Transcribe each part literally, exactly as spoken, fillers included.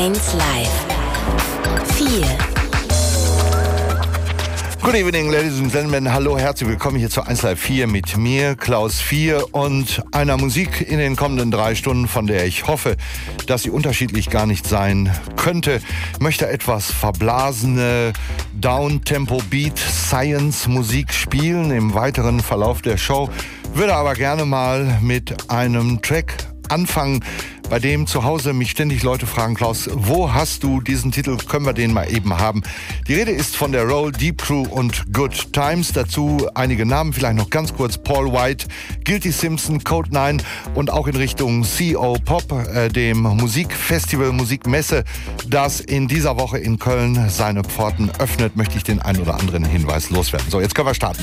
eins Live. vier. Good evening, ladies and gentlemen. Hallo, herzlich willkommen hier zu eins Live vier mit mir, Klaus vier, und einer Musik in den kommenden drei Stunden, von der ich hoffe, dass sie unterschiedlich gar nicht sein könnte. Ich möchte etwas verblasene Down-Tempo-Beat-Science-Musik spielen im weiteren Verlauf der Show, würde aber gerne mal mit einem Track anfangen, bei dem zu Hause mich ständig Leute fragen: Klaus, wo hast du diesen Titel? Können wir den mal eben haben? Die Rede ist von der Roll, Deep Crew und Good Times. Dazu einige Namen, vielleicht noch ganz kurz: Paul White, Guilty Simpson, Code neun und auch in Richtung C O Pop, äh, dem Musikfestival, Musikmesse, das in dieser Woche in Köln seine Pforten öffnet, möchte ich den einen oder anderen Hinweis loswerden. So, jetzt können wir starten.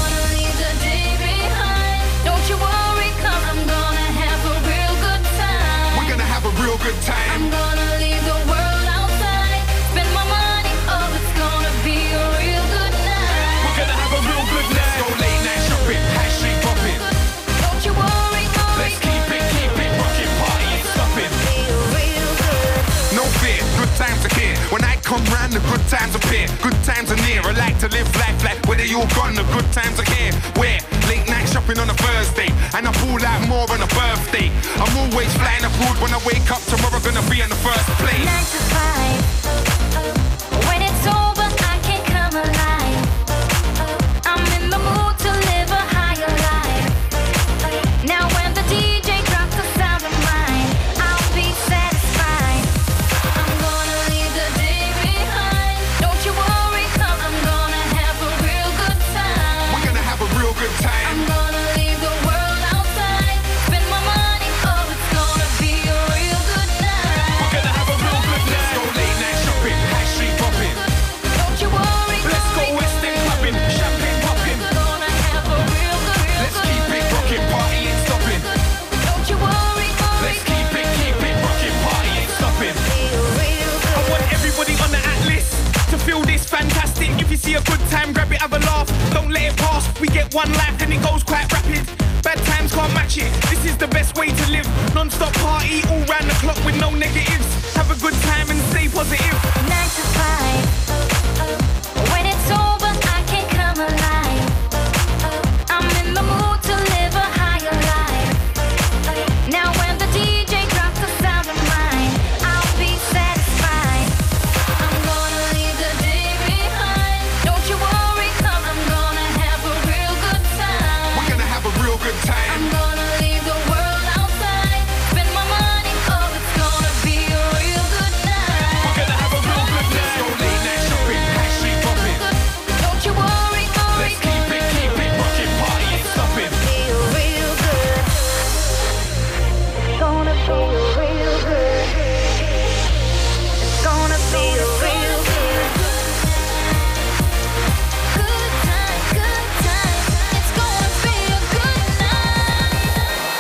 Good time. I'm gonna leave the world outside. Spend my money, oh, it's gonna be a real good night. We're gonna have a real good night. Let's go late night shopping, high street popping. Don't you worry, worry. Let's keep it, keep it rocking, party ain't stopping. Real, real good. No fear, good times are here. When I come round, the good times appear. Good times are near. I like to live life like whether you're gone, the good times are here. Where? Late night shopping on a Thursday, and I pull out more on a birthday. I'm always flying abroad. When I wake up tomorrow, gonna be in the first place. Nine to five. When it's over, I can't come alive. I'm in the mood to live a higher life. Now when the D J drops the sound of mine, I'll be satisfied. I'm gonna leave the day behind. Don't you worry, 'cause I'm gonna have a real good time. We're gonna have a real good time. I'm gonna leave the world outside. Spend my money, oh, it's gonna be a real good night. We're gonna have a real good night. Let's go late night shopping, high street popping. Don't you worry, let's go West End clubbing, champagne popping. Gonna have a real good, real let's good keep it rocking, party ain't stopping. Don't you worry, worry. Let's keep it, keep it rocking, party ain't stopping. Real, real good. I want everybody on the atlas to feel this fantastic. If you see a good time, grab it, have a laugh. Don't let it pass. We get one life and it goes quite rapid. Bad times can't match it. This is the best way to live. Non-stop party all round the clock with no negatives. Have a good time and stay positive. Nine to five. When it's over, I can't come alive. I'm in the mood to live a higher life. Now when the D J drops the sound of mine, I'll be satisfied. I'm gonna leave the day behind. Don't you worry, 'cause I'm gonna have a real good time. We're gonna have a real good time. I'm gonna leave the world outside. Spend my money, oh, it's gonna be a real good night. We're gonna have a real good night. Let's go late night shopping, high street popping. Don't you worry, worry. Let's keep it, keep it rocking, party ain't stopping. Feel real good. It's gonna feel real good. It's gonna feel real good. Good time, good time. It's gonna be a good night.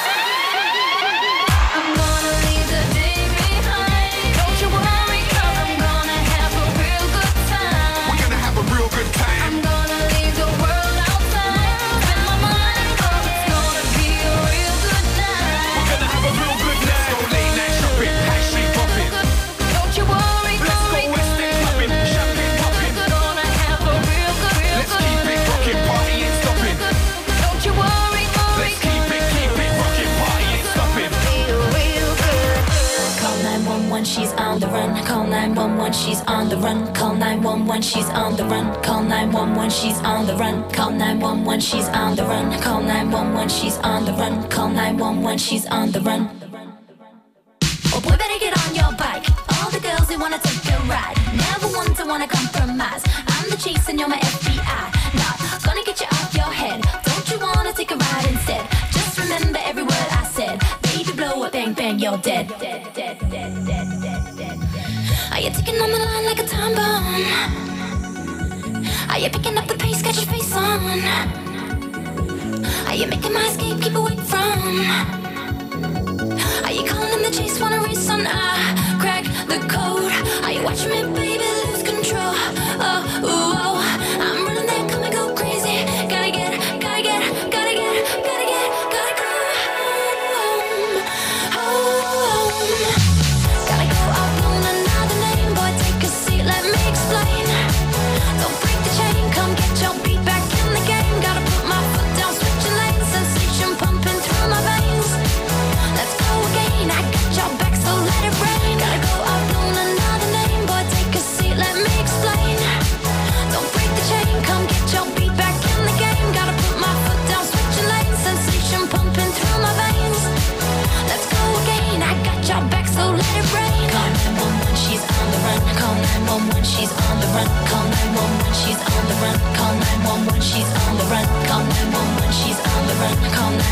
I'm gonna leave the day behind. Don't you worry, 'cause I'm gonna have a real good time. We're gonna have a real good time. I'm gonna leave the world outside. Spend my money, oh, it's gonna be a real good night. We're gonna have a real good night. Let's go late night shopping, high street popping. Don't you worry, let's go West End clubbing, champagne popping. Gonna have a real good, real let's good. Keep it rocking, party ain't stopping. Don't you worry, worry. Let's keep it, keep it rocking, party ain't stopping. Feel real good. Call nine one one, she's on the run. Call nine one one, she's on the run. Call nine one one, she's on the run. Call nine one one, she's on the run. Call nine one one, she's on the run. Call nine one one, she's on the run. Call nine one one, she's on the run. Oh boy, better get on your bike. All the girls who wanna take a ride. Never want to wanna compromise. I'm the chase and you're my F B I. Not gonna get you off your head. Don't you wanna take a ride instead? Just remember every word I said. Baby, blow up, bang, bang, you're dead. Dead, dead, dead, dead, dead, dead. Are you ticking on the line like a time bomb? Are you picking up the pace, got your face on? Are you making my escape, keep away from? Are you calling the chase, wanna race on? I crack the code. Are you watching me, baby, lose control? Oh, ooh, oh, I'm running that, come and go crazy. Gotta get, gotta get, gotta get, gotta get, gotta go home, home. Gotta go out on a night.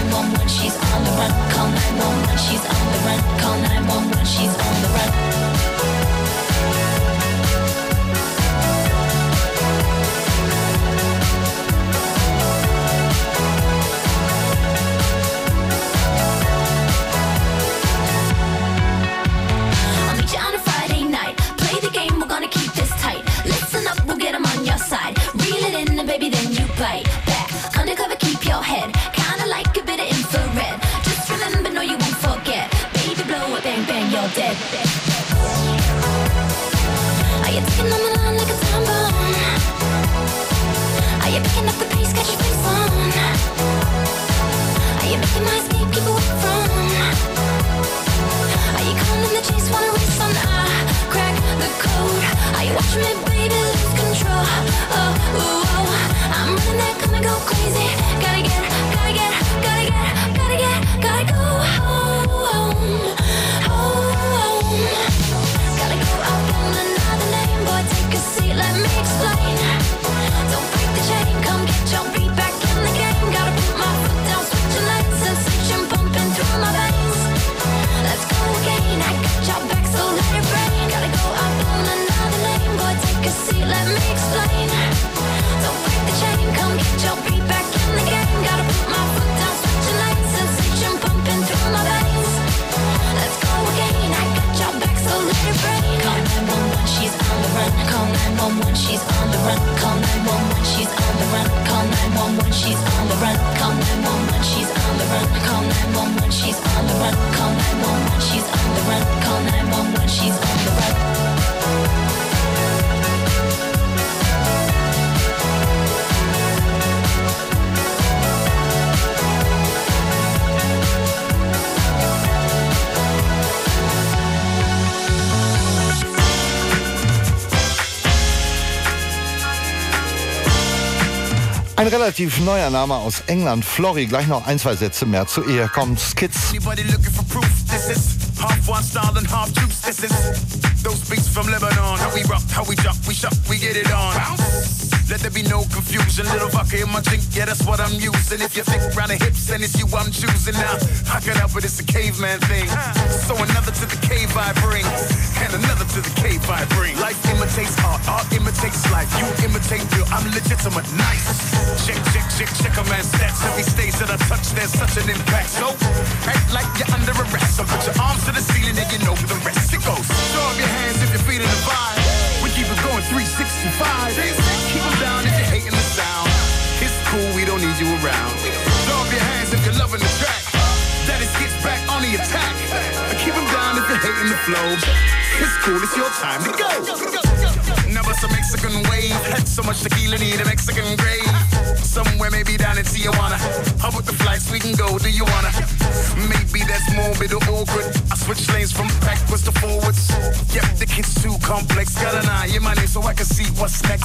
nine one one, she's on the run. Call nine one one, she's on the run. Call nine one one, she's on the run. Baby, then you bite back. Undercover, keep your head. Kinda like a bit of infrared. Just remember, no, you won't forget. Baby, blow it, bang, bang, you're dead. Are you taking on the line like a time bomb? Are you picking up the pace, got your face on? Are you making my escape, keep away from? Are you calling the chase, wanna race on? I crack the code. Are you watching me, baby, lose control? Oh, ooh, oh. I'm running that, come and go crazy. Gotta get, gotta get, gotta get, gotta get, gotta go home, home. Gotta go out on another lane, boy, take a seat, let me explain. Don't break the chain, come get your beat back in the game. Gotta put my foot down, switching lanes, sensation pumping through my veins. Let's go again, I got your back, so let it rain. Gotta go out on another lane, boy, take a seat, let me explain. Don't break the chain, come get your beat back in the game. Gotta put my foot down, switching lanes, sensation pumping through my veins. Let's go again, I got your back, so let it rain. Call nine one one, she's on the run. Call nine one one, she's on the run. Call nine one one, she's on the run. Call nine one one, she's on the run. Call nine one one, she's on the run. Call nine one one, she's on the run. Call nine one one, she's on the run. Call nine one one, she's on the run. Ein relativ neuer Name aus England, Florrie. Gleich noch ein, zwei Sätze mehr zu ihr. Kommt Skids. Anybody looking for proof? This is half one style and half juice. This is those beats from Lebanon. How we rock, how we jump, we shop, we get it on. Let there be no confusion. Little vodka in my drink, yeah, that's what I'm using. If you think around the hips, then it's you I'm choosing now. I can help it, it's a caveman thing. So another to the cave I bring, and another to the cave I bring. Life imitates art, art imitates life. You imitate real, I'm legitimate, nice. Check, check, check, check a man's stats. Every stage that I touch, there's such an impact. So act like you're under arrest. So put your arms to the ceiling and you know the rest. It goes. Throw up your hands if you're feeling the vibe. We keep it going three sixty-five. Keep them down if you're hating the sound. It's cool, we don't need you around. Throw up your hands if you're loving the track. That is gets back on the attack. Keep them down if you're hating the flow. It's cool, it's your time to go. Now bust a Mexican wave. Had so much tequila, need a Mexican grave. Somewhere maybe down in Tijuana. How about the flights we can go? Do you wanna? Maybe that's morbid or awkward. I switch lanes from backwards to forwards. Yep, the kid's too complex. Got an eye in my name so I can see what's next.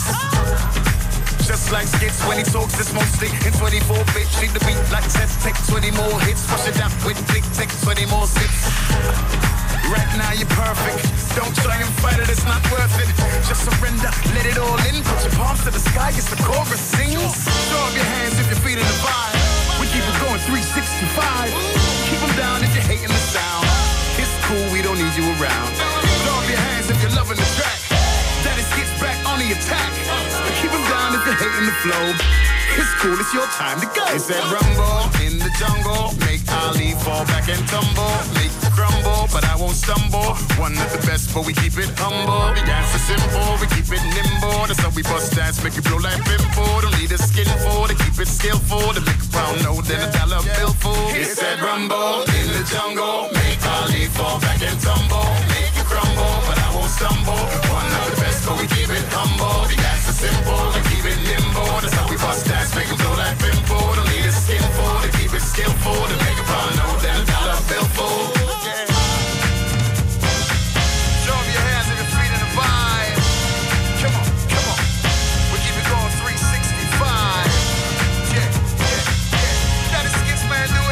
Just like Skits when he talks, it's mostly in twenty-four bit. Treat the beat like test, take twenty more hits. Wash it down with big, take twenty more sips. Right now you're perfect. Don't try and fight it, it's not worth it. Just surrender, let it all in. Put your palms to the sky, it's the chorus sings. Throw up your hands if you're feeling the vibe. We keep it going three sixty-five. Keep them down if you're hating the sound. It's cool, we don't need you around. Throw up your hands if you're loving the track. That is gets back on the attack. Keep them down if you're hating the flow. It's cool, it's your time to go. It's that rumble in the jungle. Make Ali fall back and tumble. Make you crumble, but I won't stumble. One of the best, but we keep it humble. The answer's simple, we keep it nimble. That's how we bust stats, make it blow like pimple. Don't need a skin for to keep it skillful. To make a pound note, then a dollar bill full. It's that rumble in the jungle. Make Ali fall back and tumble. Make you crumble, but I won't stumble. One of the best, but we keep it humble. The answer's simple, we keep it nimble. That's how we bust stats, make it blow like pimple. Don't need a skin for to keep it skillful. To make a pound note, then a dollar bill full. Man, do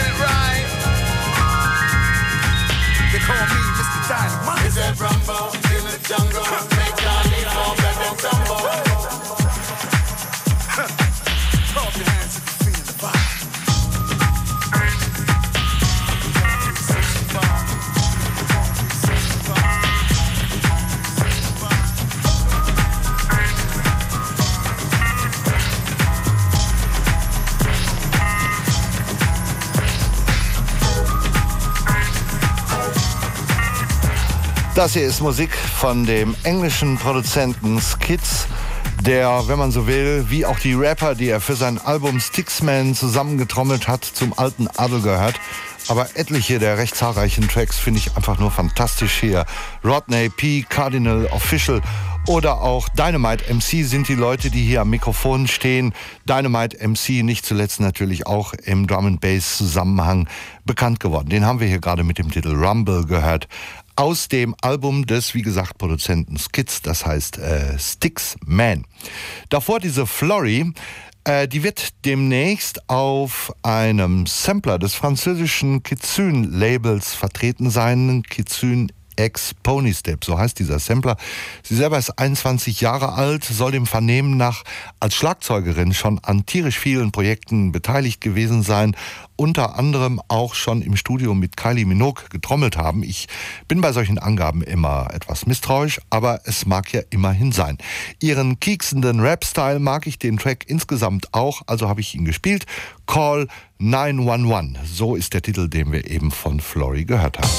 Das hier ist Musik von dem englischen Produzenten Skids, der, wenn man so will, wie auch die Rapper, die er für sein Album Styxman zusammengetrommelt hat, zum alten Adel gehört. Aber etliche der recht zahlreichen Tracks finde ich einfach nur fantastisch hier. Rodney P, Cardinal Official oder auch Dynamite M C sind die Leute, die hier am Mikrofon stehen. Dynamite M C nicht zuletzt natürlich auch im Drum and Bass Zusammenhang bekannt geworden. Den haben wir hier gerade mit dem Titel Rumble gehört. Aus dem Album des, wie gesagt, Produzenten Skids, das heißt äh, Styxman. Davor diese Flory, äh, die wird demnächst auf einem Sampler des französischen Kitsune-Labels vertreten sein. Kitsune X Pony Step, so heißt dieser Sampler. Sie selber ist einundzwanzig Jahre alt, soll dem Vernehmen nach als Schlagzeugerin schon an tierisch vielen Projekten beteiligt gewesen sein, unter anderem auch schon im Studio mit Kylie Minogue getrommelt haben. Ich bin bei solchen Angaben immer etwas misstrauisch, aber es mag ja immerhin sein. Ihren kieksenden Rap-Style mag ich, den Track insgesamt auch, also habe ich ihn gespielt. Call neun eins eins, so ist der Titel, den wir eben von Flory gehört haben.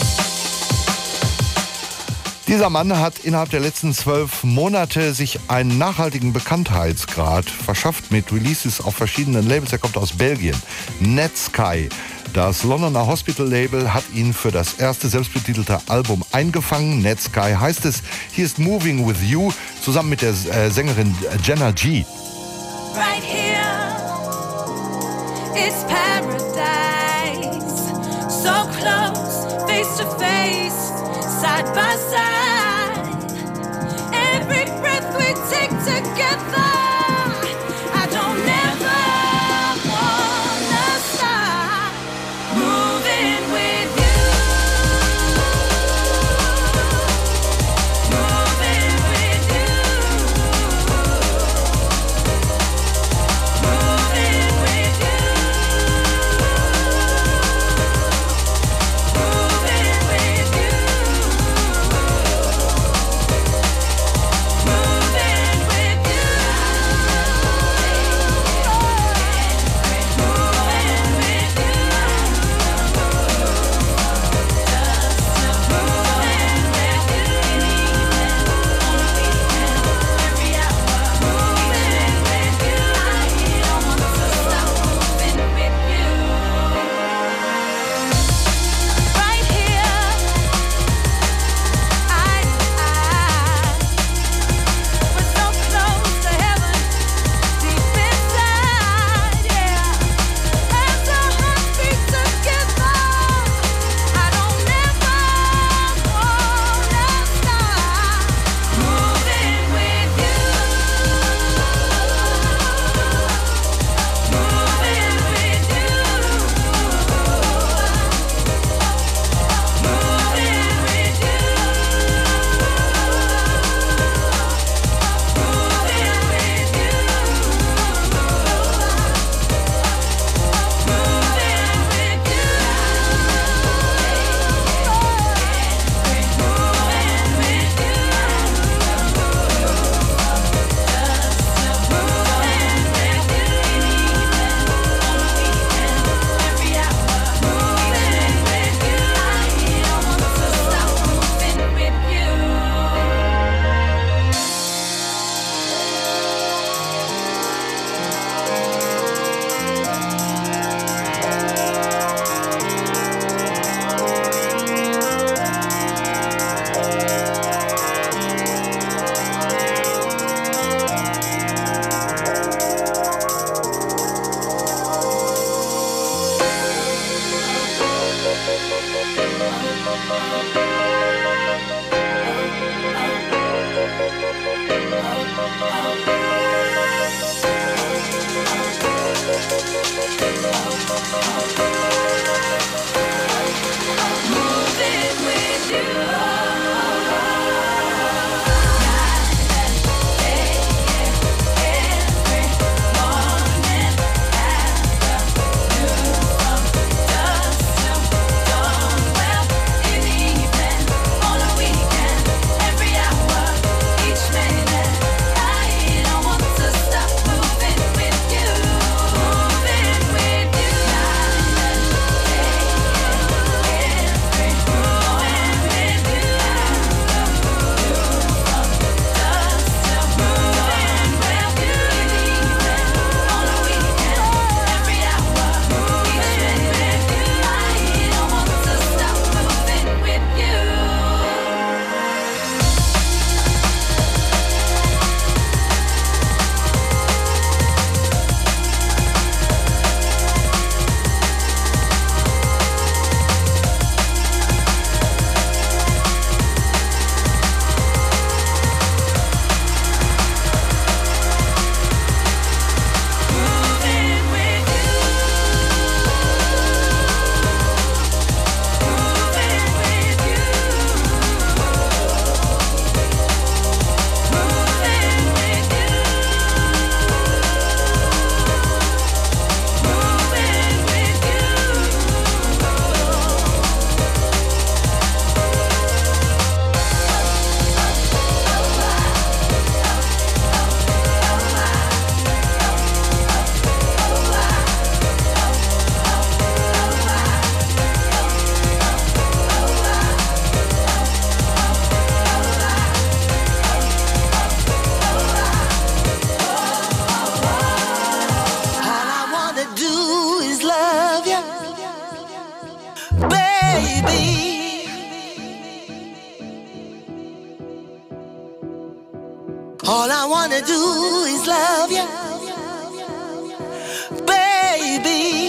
Dieser Mann hat innerhalb der letzten zwölf Monate sich einen nachhaltigen Bekanntheitsgrad verschafft mit Releases auf verschiedenen Labels. Er kommt aus Belgien. Netsky, das Londoner Hospital-Label, hat ihn für das erste selbstbetitelte Album eingefangen. Netsky heißt es. Hier ist Moving With You zusammen mit der äh, Sängerin Jenna G. Right here, it's paradise. So close, face to face, side by side. Every breath we take together, I don't ever wanna stop moving with you, moving with you, moving with you, moving with you. All I wanna do is love you, baby.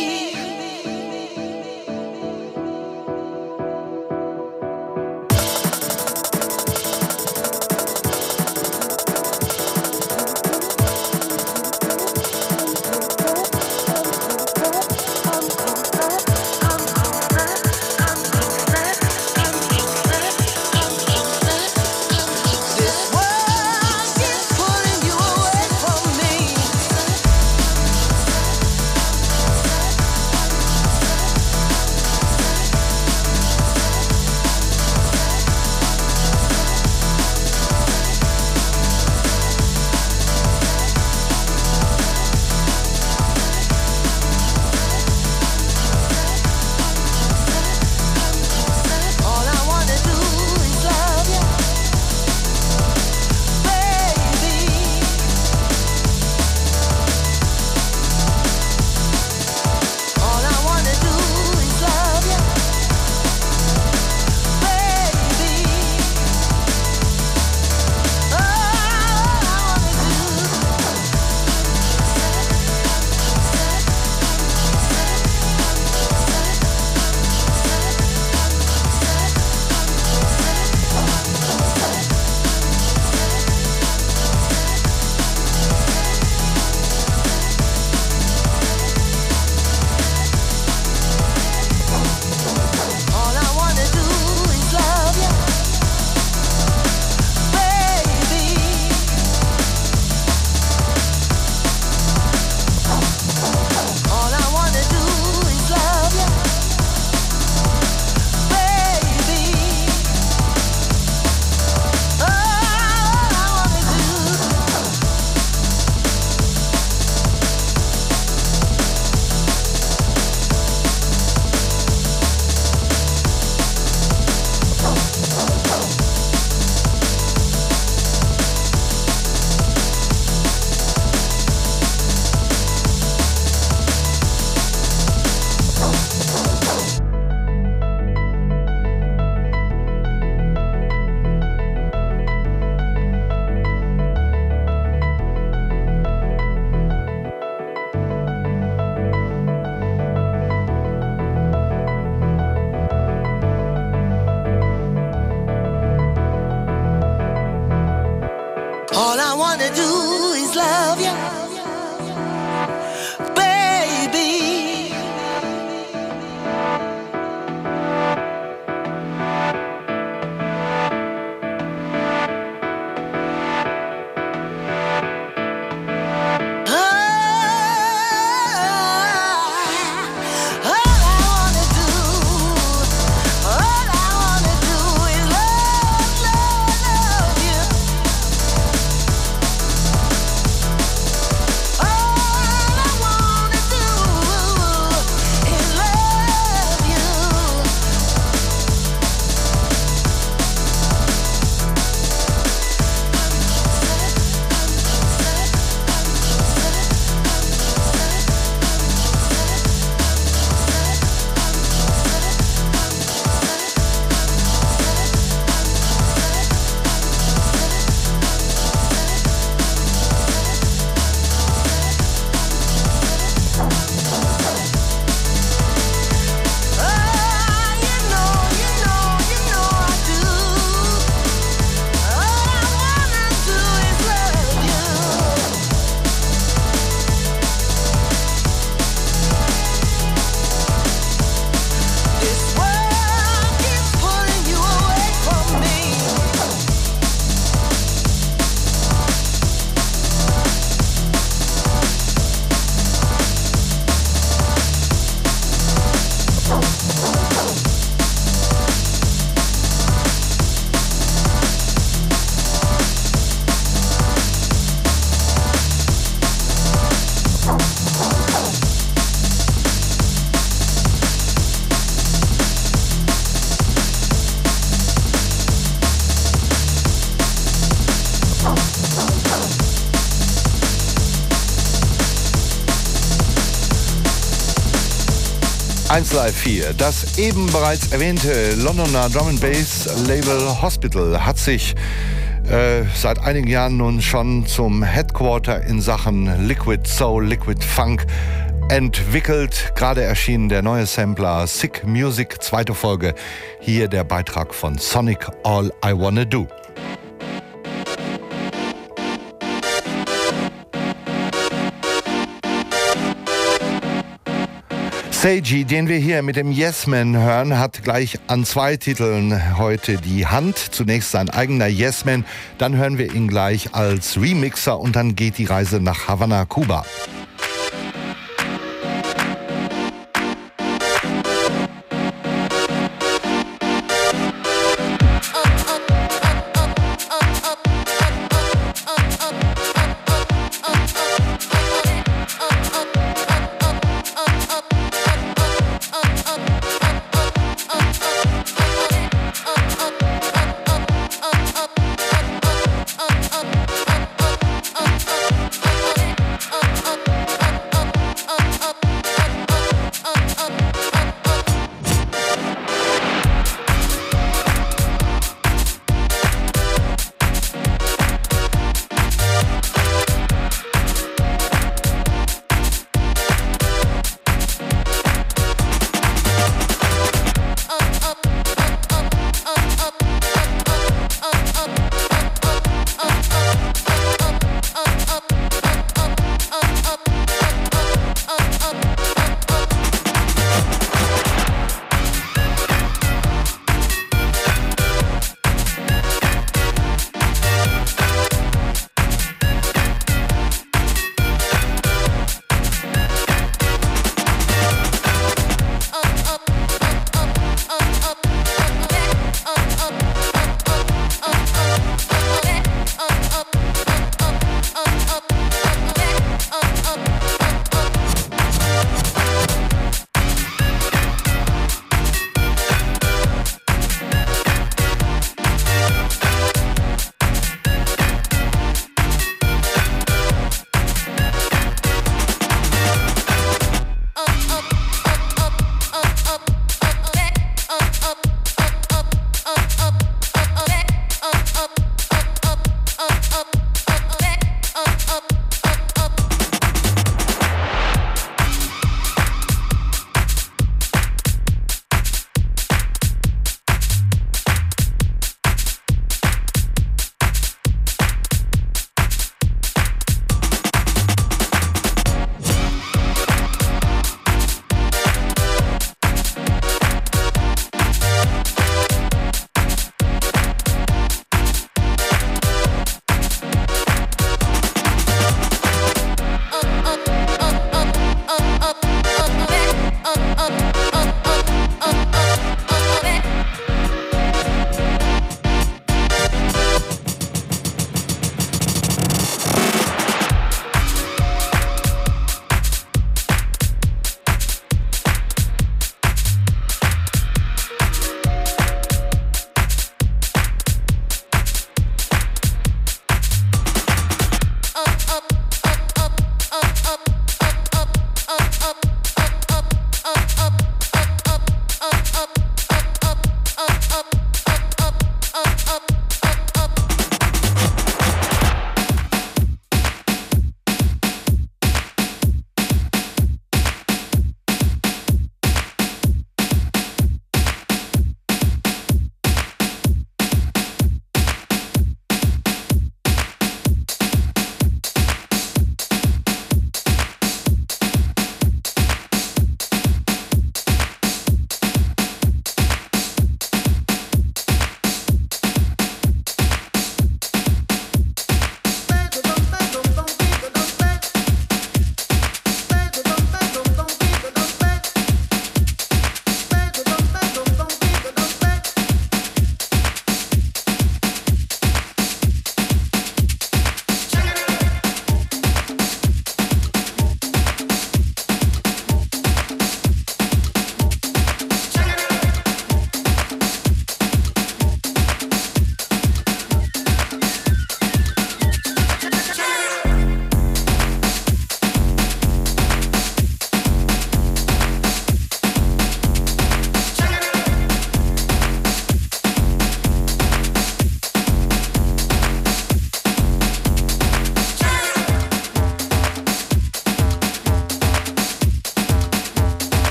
All I wanna do is love you, baby. eins Live vier. Das eben bereits erwähnte Londoner Drum and Bass Label Hospital hat sich äh, seit einigen Jahren nun schon zum Headquarter in Sachen Liquid Soul, Liquid Funk entwickelt. Gerade erschienen der neue Sampler Sick Music, zweite Folge. Hier der Beitrag von Sonic, All I Wanna Do. Seiji, den wir hier mit dem Yes Man hören, hat gleich an zwei Titeln heute die Hand. Zunächst sein eigener Yes Man, dann hören wir ihn gleich als Remixer und dann geht die Reise nach Havanna, Kuba. Oh,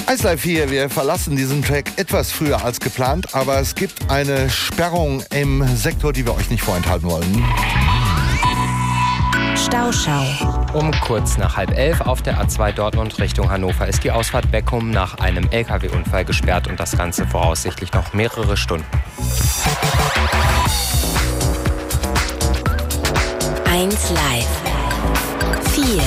eins Live vier, wir verlassen diesen Track etwas früher als geplant, aber es gibt eine Sperrung im Sektor, die wir euch nicht vorenthalten wollen. Stauschau. Um kurz nach halb elf auf der A zwei Dortmund Richtung Hannover ist die Ausfahrt Beckum nach einem L K W-Unfall gesperrt und das Ganze voraussichtlich noch mehrere Stunden. eins Live vier.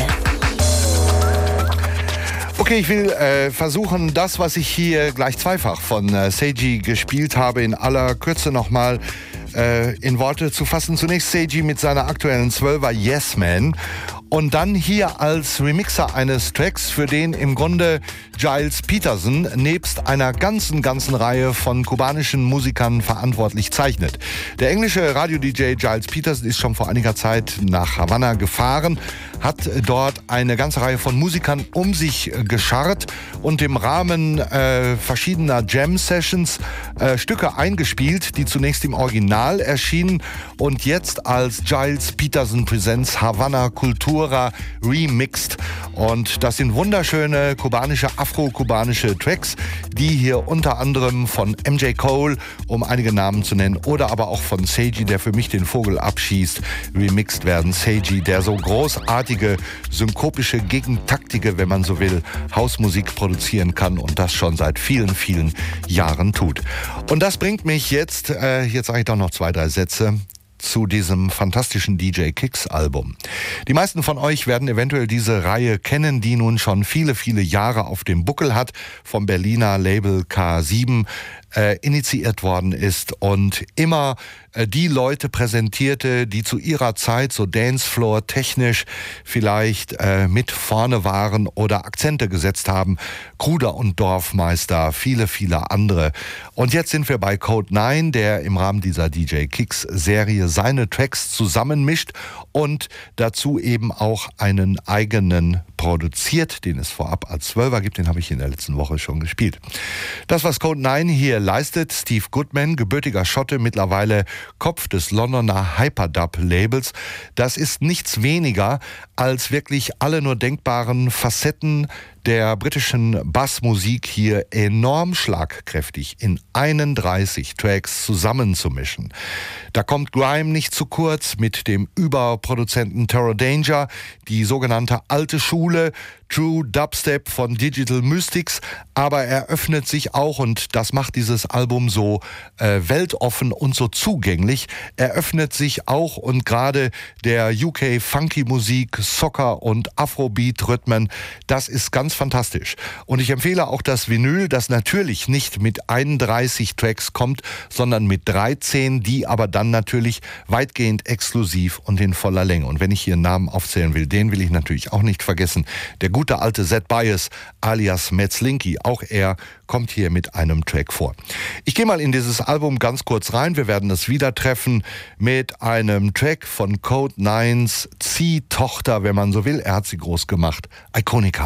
Okay, ich will äh, versuchen, das, was ich hier gleich zweifach von äh, Seiji gespielt habe, in aller Kürze nochmal äh, in Worte zu fassen. Zunächst Seiji mit seiner aktuellen Zwölfer Yes Man und dann hier als Remixer eines Tracks, für den im Grunde Gilles Peterson nebst einer ganzen, ganzen Reihe von kubanischen Musikern verantwortlich zeichnet. Der englische Radio-D J Gilles Peterson ist schon vor einiger Zeit nach Havanna gefahren, hat dort eine ganze Reihe von Musikern um sich gescharrt und im Rahmen äh, verschiedener Jam-Sessions äh, Stücke eingespielt, die zunächst im Original erschienen und jetzt als Gilles Peterson Presents Havanna Cultura remixed. Und das sind wunderschöne kubanische, afro-kubanische Tracks, die hier unter anderem von M J Cole, um einige Namen zu nennen, oder aber auch von Seiji, der für mich den Vogel abschießt, remixed werden. Seiji, der so großartige, synkopische, gegentaktige, wenn man so will, Hausmusik produzieren kann und das schon seit vielen, vielen Jahren tut. Und das bringt mich jetzt, äh, jetzt sage ich doch noch zwei, drei Sätze, zu diesem fantastischen D J Kicks Album. Die meisten von euch werden eventuell diese Reihe kennen, die nun schon viele, viele Jahre auf dem Buckel hat, vom Berliner Label K sieben äh, initiiert worden ist und immer äh, die Leute präsentierte, die zu ihrer Zeit so Dancefloor technisch vielleicht äh, mit vorne waren oder Akzente gesetzt haben. Kruder und Dorfmeister, viele, viele andere. Und jetzt sind wir bei Code neun, der im Rahmen dieser D J Kicks Serie seine Tracks zusammenmischt und dazu eben auch einen eigenen produziert, den es vorab als Zwölfer gibt, den habe ich in der letzten Woche schon gespielt. Das, was Code neun hier leistet, Steve Goodman, gebürtiger Schotte, mittlerweile Kopf des Londoner Hyperdub-Labels, das ist nichts weniger als wirklich alle nur denkbaren Facetten der britischen Bassmusik hier enorm schlagkräftig in einunddreißig Tracks zusammenzumischen. Da kommt Grime nicht zu kurz mit dem Überproduzenten Terror Danger, die sogenannte alte Schule, True Dubstep von Digital Mystics, aber er öffnet sich auch, und das macht dieses Album so äh, weltoffen und so zugänglich, er öffnet sich auch und gerade der U K-Funky-Musik, Soca und Afrobeat-Rhythmen, das ist ganz fantastisch. Und ich empfehle auch das Vinyl, das natürlich nicht mit einunddreißig Tracks kommt, sondern mit dreizehn, die aber dann natürlich weitgehend exklusiv und in voller Länge. Und wenn ich hier einen Namen aufzählen will, den will ich natürlich auch nicht vergessen. Der gute alte Zed Bias alias Metzlinky, auch er kommt hier mit einem Track vor. Ich gehe mal in dieses Album ganz kurz rein. Wir werden es wieder treffen mit einem Track von Code neuns Ziehtochter, wenn man so will. Er hat sie groß gemacht. Iconica.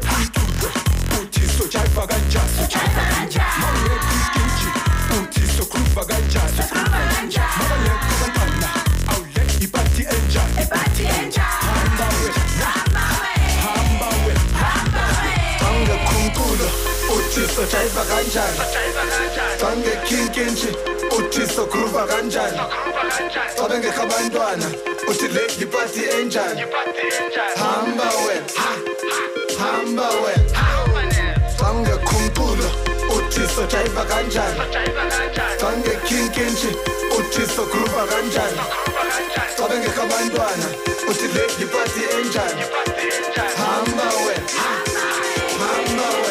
kumtulo uthi sojaiva kanjani sojaiva kanjani mawungekho uthi sokhruva kanjani sokhruva kanjani mawungekho bantwana awule ipati enjani ipati enjani hamba we hamba we hamba we mawungekho kumtulo uthi sojaiva kanjani sojaiva kanjani mawungekho uthi sokhruva kanjani sokhruva kanjani mawungekho bantwana uthi le ipati enjani ipati enjani hamba we hamba we mawungekho umculo uthi sojaiva kanjani mawungekho nje uthi sokhruva kanjani mawungekho abantwana uthi le ipati enjani hamba we hamba we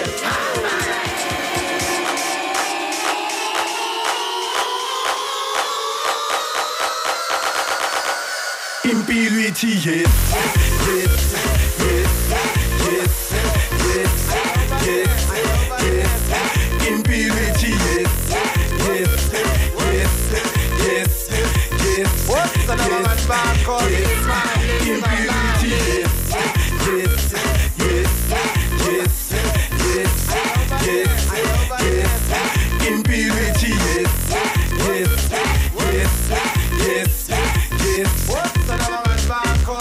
impilo ithi yes yes yes yes yes yes yes impilo ithi yes yes yes yes yes what's the name of my call impilo ithi yes yes yes yes yes yes yes impilo ithi yes yes yes yes yes what's the name of my call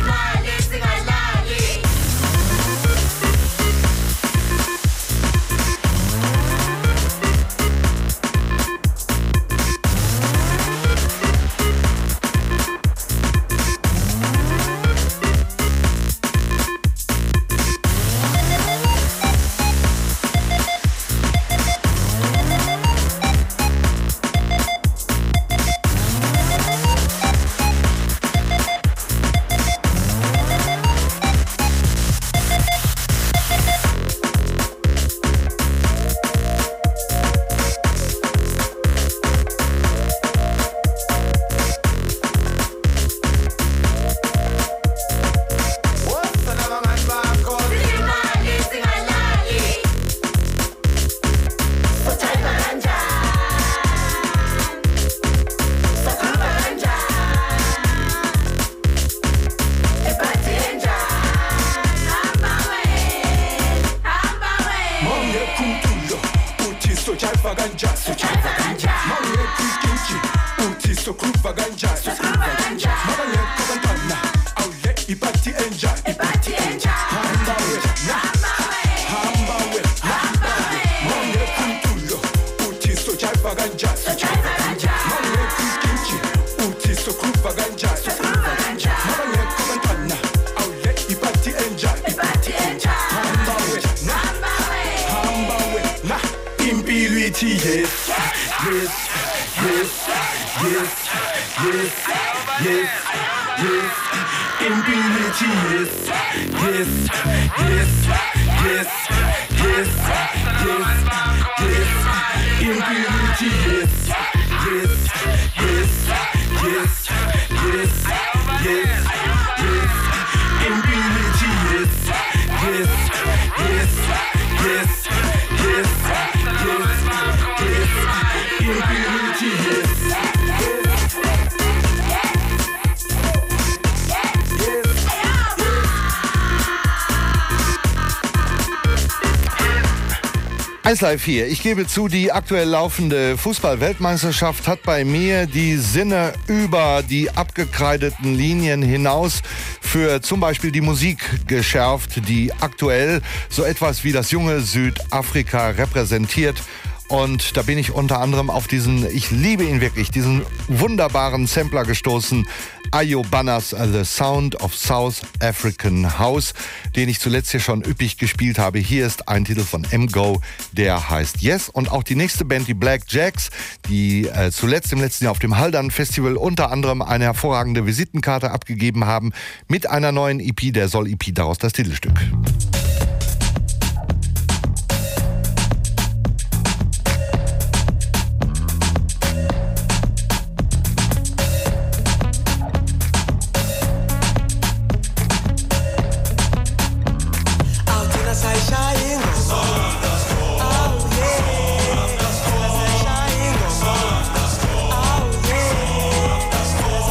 eins Live hier. Ich gebe zu, die aktuell laufende Fußball-Weltmeisterschaft hat bei mir die Sinne über die abgekreideten Linien hinaus für zum Beispiel die Musik geschärft, die aktuell so etwas wie das junge Südafrika repräsentiert. Und da bin ich unter anderem auf diesen, ich liebe ihn wirklich, diesen wunderbaren Sampler gestoßen, Ayo Bannas The Sound of South African House, den ich zuletzt hier schon üppig gespielt habe. Hier ist ein Titel von M-Go, der heißt Yes. Und auch die nächste Band, die Black Jacks, die äh, zuletzt im letzten Jahr auf dem Haldern Festival unter anderem eine hervorragende Visitenkarte abgegeben haben mit einer neuen E P, der Soll-E P, daraus das Titelstück.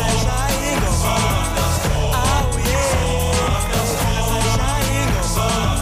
Oh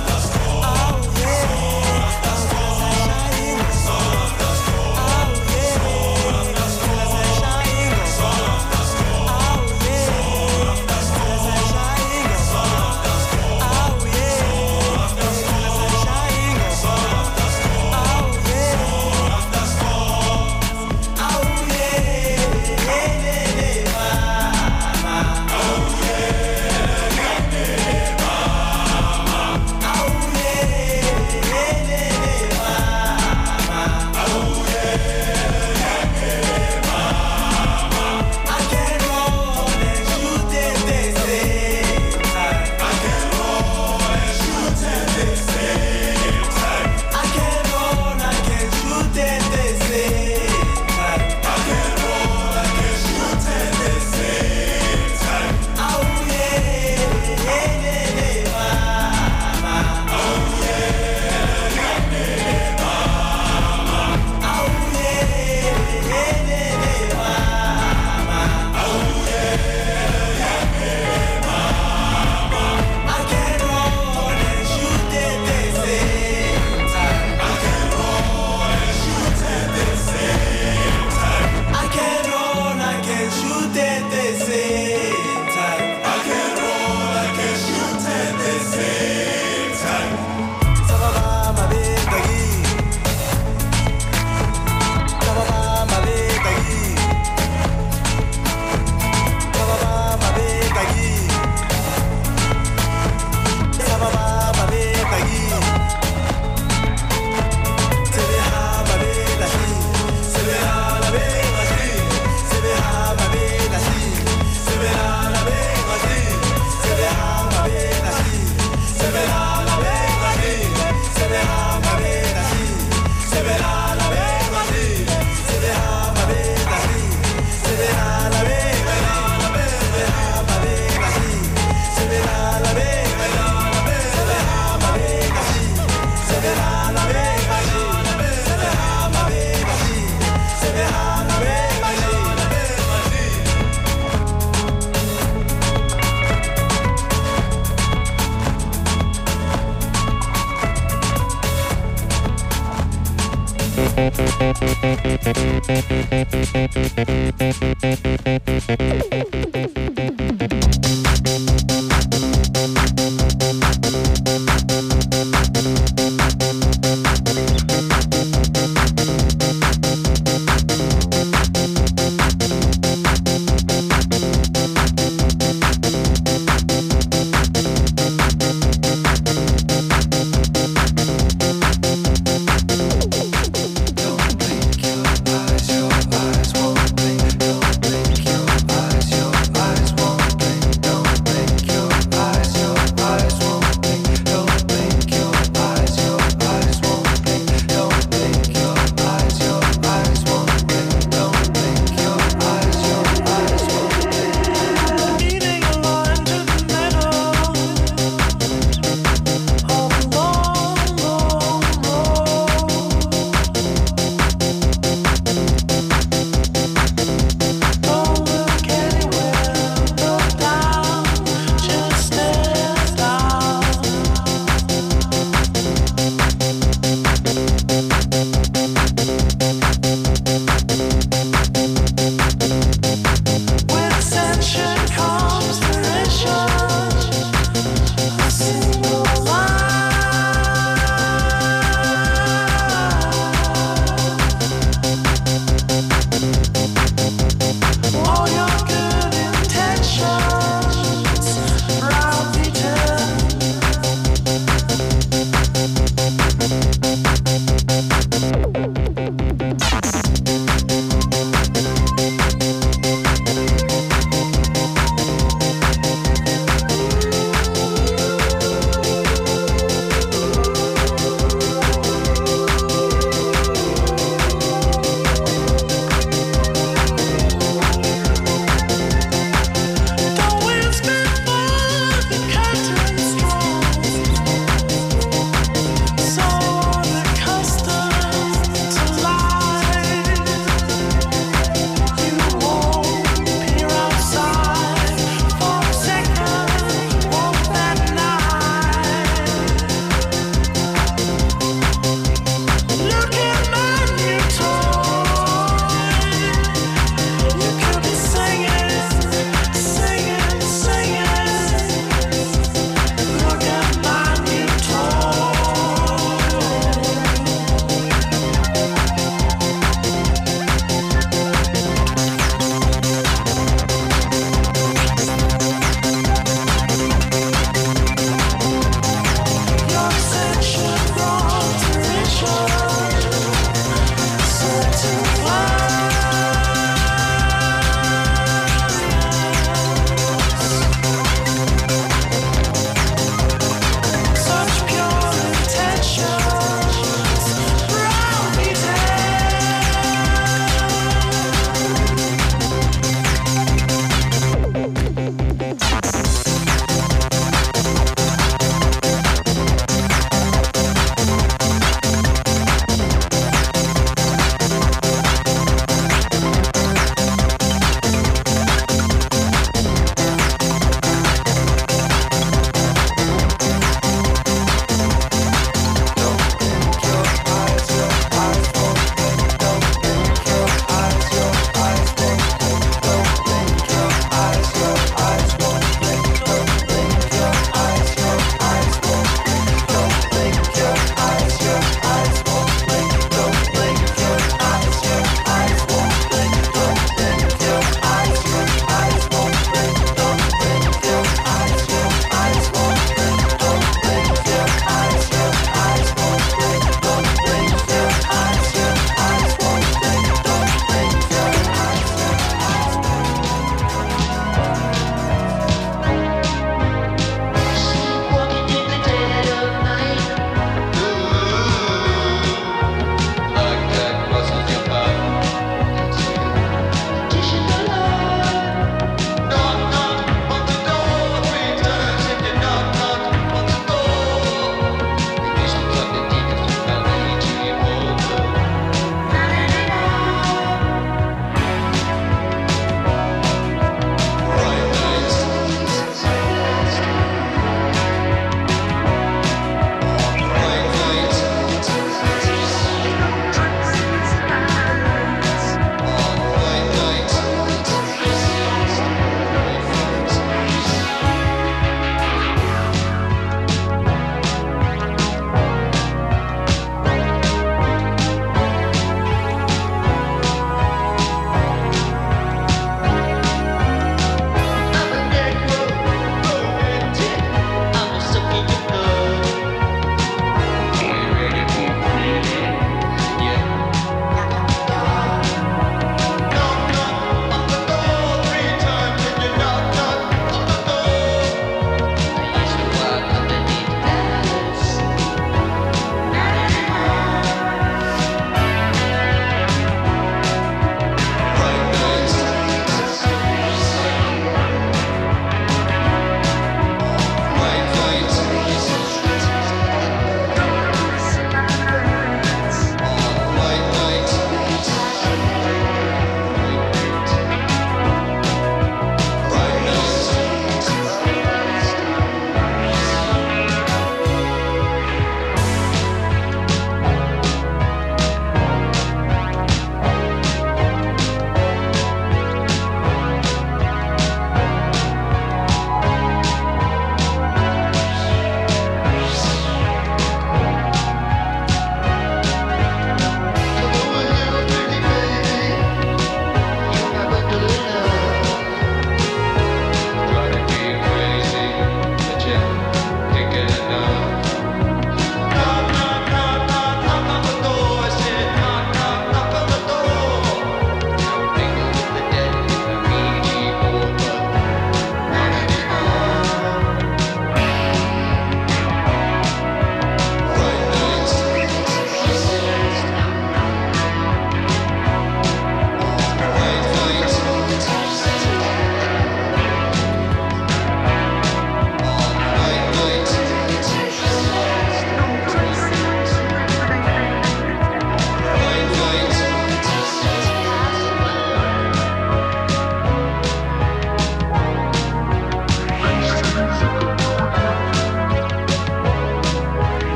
Don't blink, your eyes, your eyes won't blink. Don't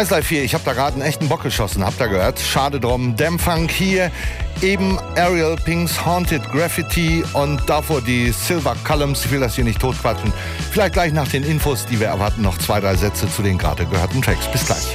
eins Live vier, ich habe da gerade einen echten Bock geschossen, habt ihr gehört? Schade drum. Damn Funk hier, eben Ariel Pinks Haunted Graffiti und davor die Silver Columns. Ich will das hier nicht totquatschen. Vielleicht gleich nach den Infos, die wir erwarten, noch zwei, drei Sätze zu den gerade gehörten Tracks. Bis gleich.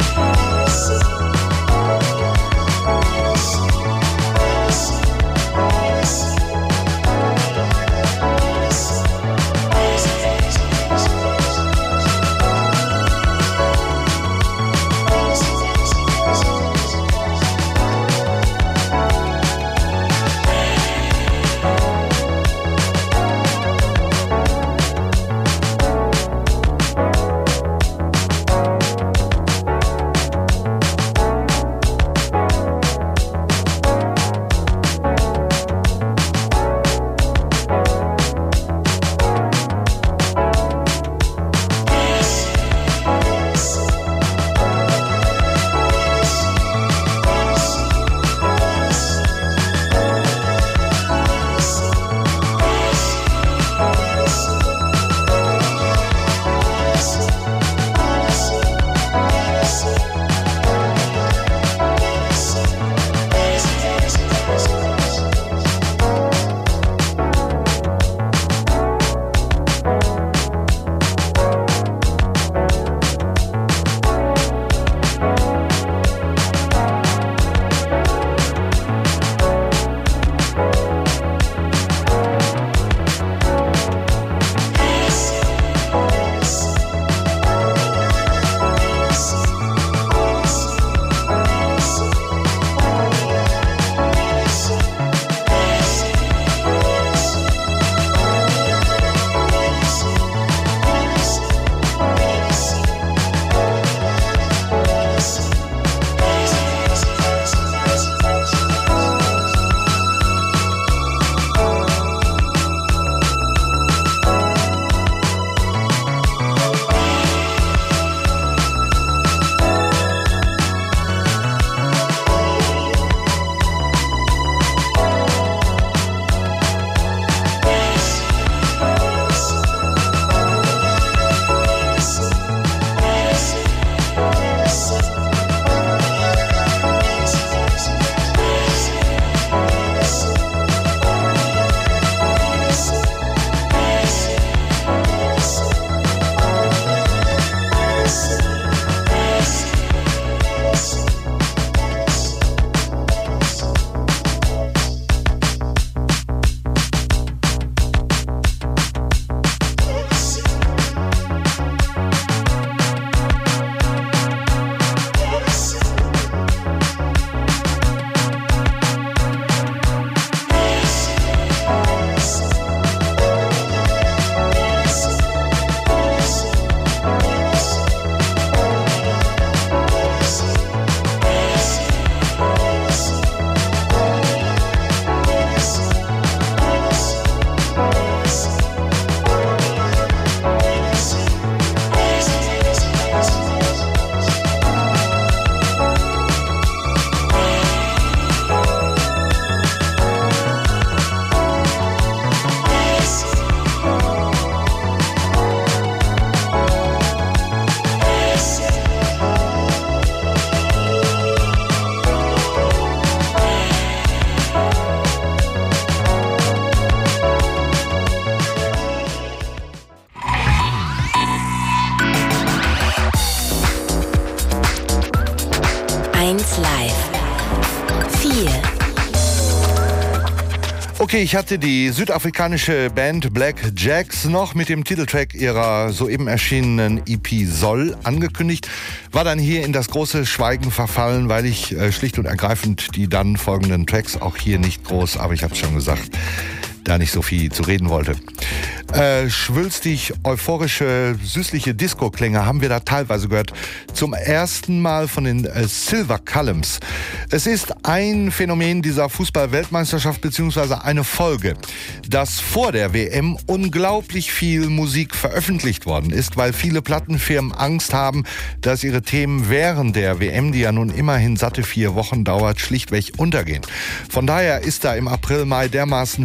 Okay, ich hatte die südafrikanische Band Black Jacks noch mit dem Titeltrack ihrer soeben erschienenen E P Soll angekündigt, war dann hier in das große Schweigen verfallen, weil ich äh, schlicht und ergreifend die dann folgenden Tracks auch hier nicht groß, aber ich habe es schon gesagt, da nicht so viel zu reden wollte. Äh, schwülstig, euphorische, süßliche Disco-Klänge haben wir da teilweise gehört. Zum ersten Mal von den äh, Silver Columns. Es ist ein Phänomen dieser Fußball-Weltmeisterschaft beziehungsweise eine Folge, dass vor der W M unglaublich viel Musik veröffentlicht worden ist, weil viele Plattenfirmen Angst haben, dass ihre Themen während der W M, die ja nun immerhin satte vier Wochen dauert, schlichtweg untergehen. Von daher ist da im April, Mai dermaßen viel erschienen,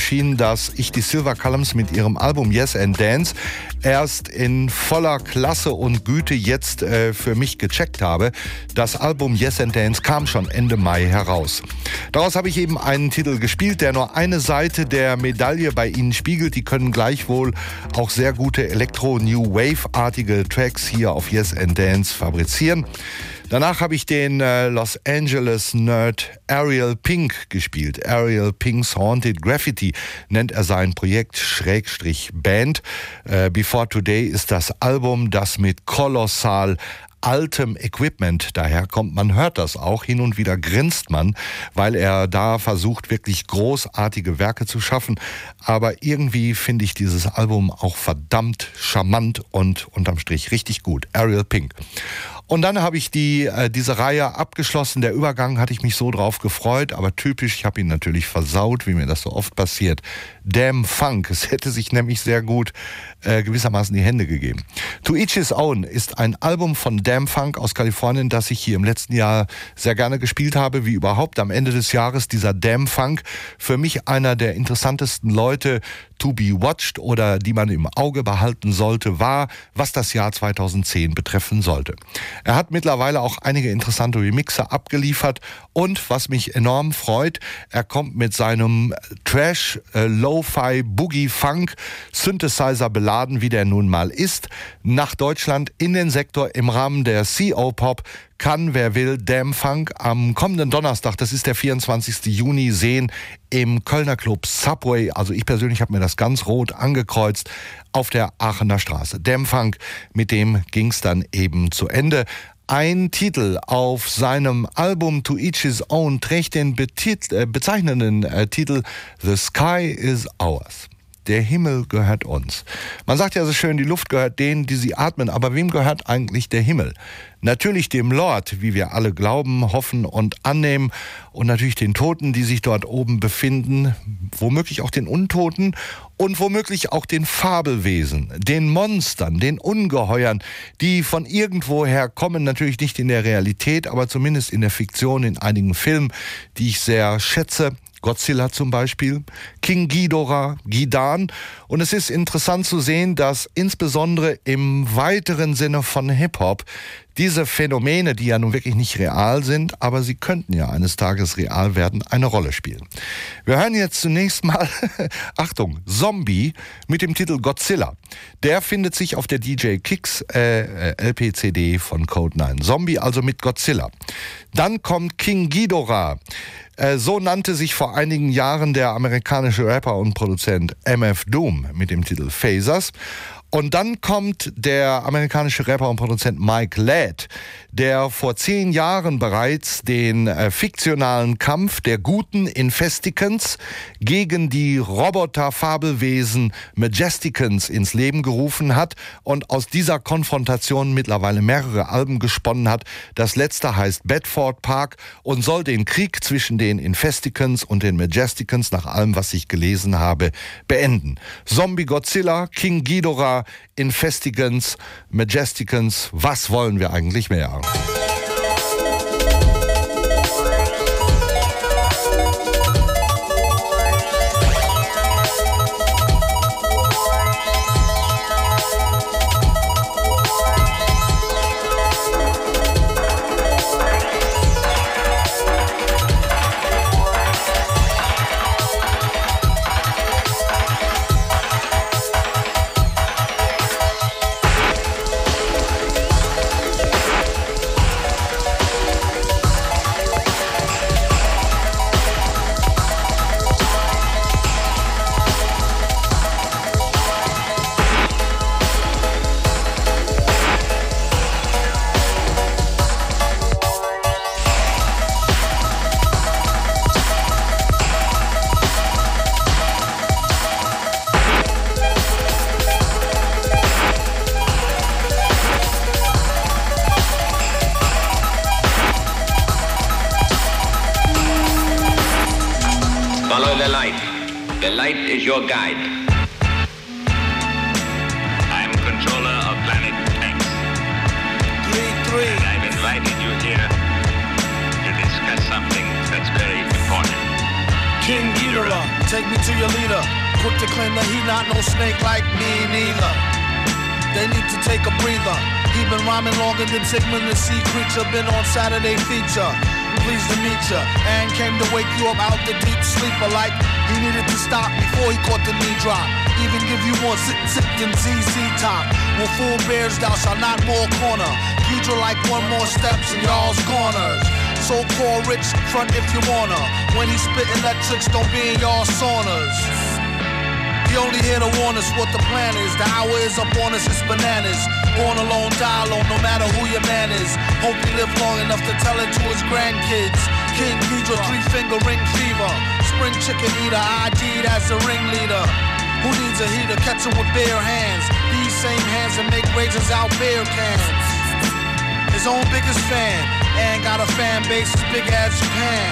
schien, dass ich die Silver Columns mit ihrem Album Yes and Dance erst in voller Klasse und Güte jetzt äh, für mich gecheckt habe. Das Album Yes and Dance kam schon Ende Mai heraus. Daraus habe ich eben einen Titel gespielt, der nur eine Seite der Medaille bei ihnen spiegelt. Die können gleichwohl auch sehr gute Elektro-New-Wave-artige Tracks hier auf Yes and Dance fabrizieren. Danach habe ich den äh, Los Angeles Nerd Ariel Pink gespielt. Ariel Pink's Haunted Graffiti nennt er sein Projekt Schrägstrich Band. Äh, Before Today ist das Album, das mit kolossal altem Equipment daherkommt. Man hört das auch, hin und wieder grinst man, weil er da versucht, wirklich großartige Werke zu schaffen. Aber irgendwie finde ich dieses Album auch verdammt charmant und unterm Strich richtig gut. Ariel Pink. Und dann habe ich die, äh, diese Reihe abgeschlossen. Der Übergang hatte ich mich so drauf gefreut, aber typisch, ich habe ihn natürlich versaut, wie mir das so oft passiert. Damn Funk, es hätte sich nämlich sehr gut äh, gewissermaßen die Hände gegeben. To Each His Own ist ein Album von Damn Funk aus Kalifornien, das ich hier im letzten Jahr sehr gerne gespielt habe, wie überhaupt am Ende des Jahres. Dieser Damn Funk, für mich einer der interessantesten Leute, to be watched oder die man im Auge behalten sollte, war, was das Jahr zweitausendzehn betreffen sollte. Er hat mittlerweile auch einige interessante Remixe abgeliefert und, was mich enorm freut, er kommt mit seinem Trash, äh, Lo-Fi, Boogie, Funk, Synthesizer beladen, wie der nun mal ist, nach Deutschland in den Sektor im Rahmen der C O-Pop. Kann, wer will, Damn Funk am kommenden Donnerstag, das ist der vierundzwanzigsten Juni, sehen im Kölner Club Subway. Also ich persönlich habe mir das ganz rot angekreuzt auf der Aachener Straße. Damn Funk, mit dem ging es dann eben zu Ende. Ein Titel auf seinem Album To Each His Own trägt den betit- äh, bezeichnenden äh, Titel The Sky is Ours. Der Himmel gehört uns. Man sagt ja so schön, die Luft gehört denen, die sie atmen. Aber wem gehört eigentlich der Himmel? Natürlich dem Lord, wie wir alle glauben, hoffen und annehmen. Und natürlich den Toten, die sich dort oben befinden. Womöglich auch den Untoten und womöglich auch den Fabelwesen, den Monstern, den Ungeheuern, die von irgendwoher kommen. Natürlich nicht in der Realität, aber zumindest in der Fiktion, in einigen Filmen, die ich sehr schätze. Godzilla zum Beispiel, King Ghidorah, Gidan. Und es ist interessant zu sehen, dass insbesondere im weiteren Sinne von Hip-Hop diese Phänomene, die ja nun wirklich nicht real sind, aber sie könnten ja eines Tages real werden, eine Rolle spielen. Wir hören jetzt zunächst mal, Achtung, Zombie mit dem Titel Godzilla. Der findet sich auf der D J Kicks äh, L P C D von Code neun. Zombie also mit Godzilla. Dann kommt King Ghidorah. So nannte sich vor einigen Jahren der amerikanische Rapper und Produzent M F Doom mit dem Titel Phasers. Und dann kommt der amerikanische Rapper und Produzent Mike Ladd, der vor zehn Jahren bereits den äh, fiktionalen Kampf der guten Infesticans gegen die Roboter-Fabelwesen Majesticans ins Leben gerufen hat und aus dieser Konfrontation mittlerweile mehrere Alben gesponnen hat. Das letzte heißt Bedford Park und soll den Krieg zwischen den Infesticans und den Majesticans, nach allem, was ich gelesen habe, beenden. Zombie Godzilla, King Ghidorah, Infesticans, Majesticans, was wollen wir eigentlich mehr? Your guide. I'm controller of Planet X. Three, three. And I've invited you here to discuss something that's very important. King Ghidorah, take me to your leader. Quick to claim that he not no snake like me neither. They need to take a breather. He been rhyming longer than Sigmund the Sea Creature. Been on Saturday feature. Pleased to meet ya. And came to wake you up out the deep sleeper. Like he needed to stop before he caught the knee drop. Even give you more sit sit than Z Z Top. When full bears thou shalt not more corner. Ghidra like one more steps in y'all's corners. So-called rich front if you wanna. When he spit electrics, don't be in y'all saunas. He only here to warn us what the plan is. The hour is up on us, it's bananas. Born alone, die alone, no matter who your man is. Hope he live long enough to tell it to his grandkids. King Ghidra, three finger ring fever. Spring chicken eater, I D'd as the ringleader. Who needs a heater? Catch him with bare hands. These same hands that make razors out beer cans. His own biggest fan, and got a fan base as big as Japan.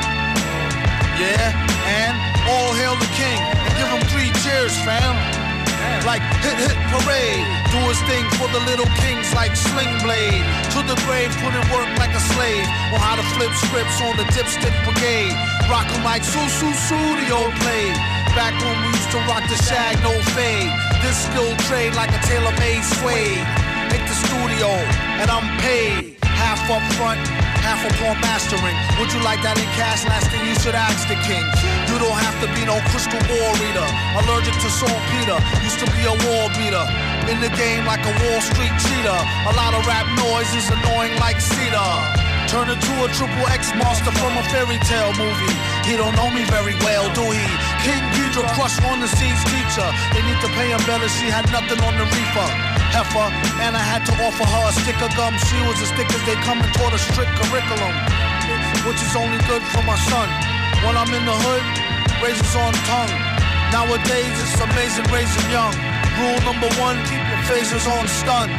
Yeah, and all hail the king, and give him three cheers, fam. Like hit hit parade, do his thing for the little kings like Sling Blade. To the grave, put in work like a slave. On how to flip scripts on the dipstick brigade. Rock 'em like Su Su Su, the old play. Back when we used to rock the shag, no fade. This skill trade like a tailor-made suede. Hit the studio, and I'm paid. Half up front, half upon mastering. Would you like that in cash? Last thing you should ask the king. You don't have to be no crystal ball reader. Allergic to saltpeter, used to be a wall beater. In the game like a Wall Street cheater. A lot of rap noise is annoying like cedar. Turn into a triple X monster from a fairy tale movie. He don't know me very well, do he? King Ghidra crush on the scenes teacher. They need to pay him better, she had nothing on the reefer. Heifer, and I had to offer her a stick of gum. She was as thick as they come and taught a strict curriculum, which is only good for my son. When I'm in the hood, razors on tongue. Nowadays it's amazing raising young. Rule number one, keep your phasers on stun.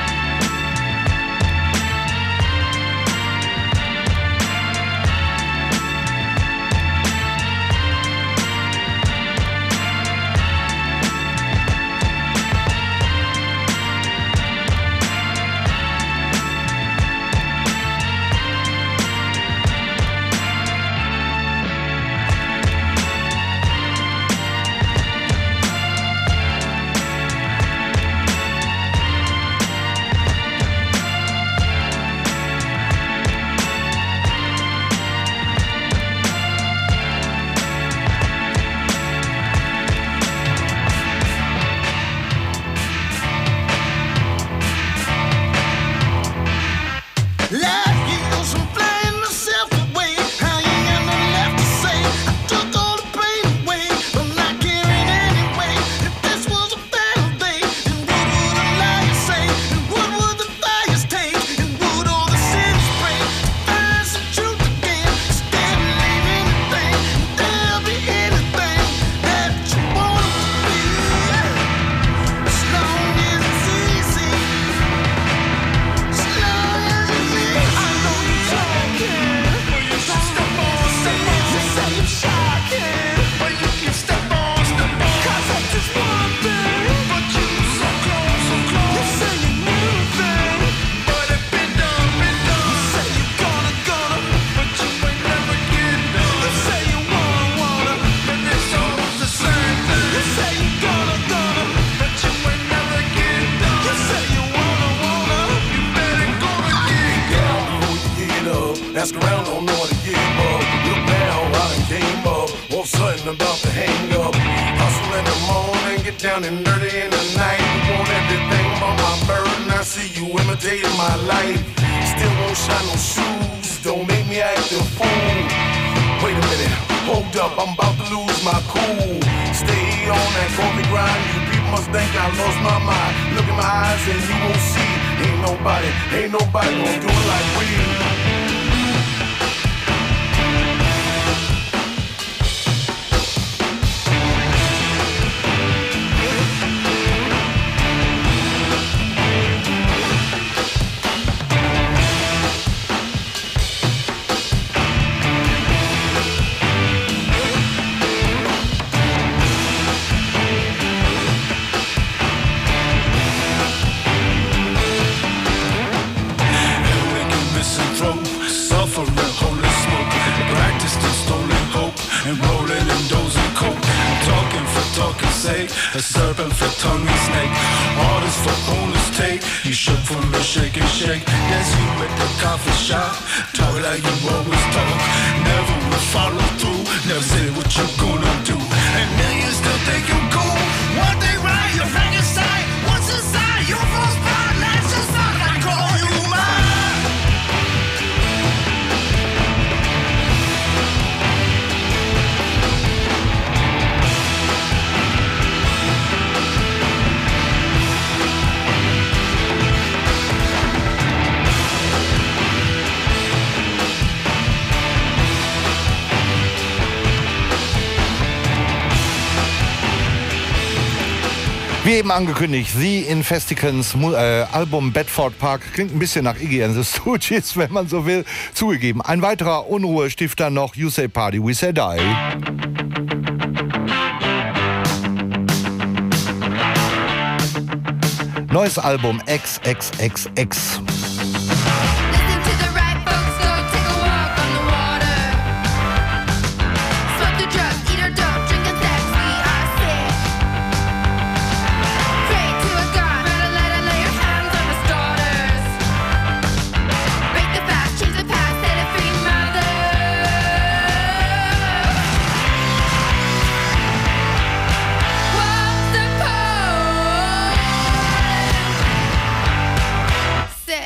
Ask around, don't know how to get up. Look now, I done came up. All of a sudden, about to hang up. Hustle in the morning, get down and dirty in the night. You want everything but my burden. I see you imitating my life. Still won't shine no shoes. Don't make me act a fool. Wait a minute, hold up, I'm about to lose my cool. Stay on that coffee grind. You people must think I lost my mind. Look in my eyes and you won't see. Ain't nobody, ain't nobody gonna do it like we. Trouble take. A serpent for tongue and snake. All this for bonus take. You shook from the shake and shake. Yes, you at the coffee shop. Talk like you always talk. Never will follow through. Never say what you gonna do. And millions still think you cool. One day right, you're Frankenstein. What's inside? Your false pride. That's just not I call you mine. Wie eben angekündigt, The Infesticans äh, Album Bedford Park klingt ein bisschen nach Iggy and the Stooges, wenn man so will. Zugegeben, ein weiterer Unruhestifter noch, You Say Party, We Say Die. Neues Album X X X X. Say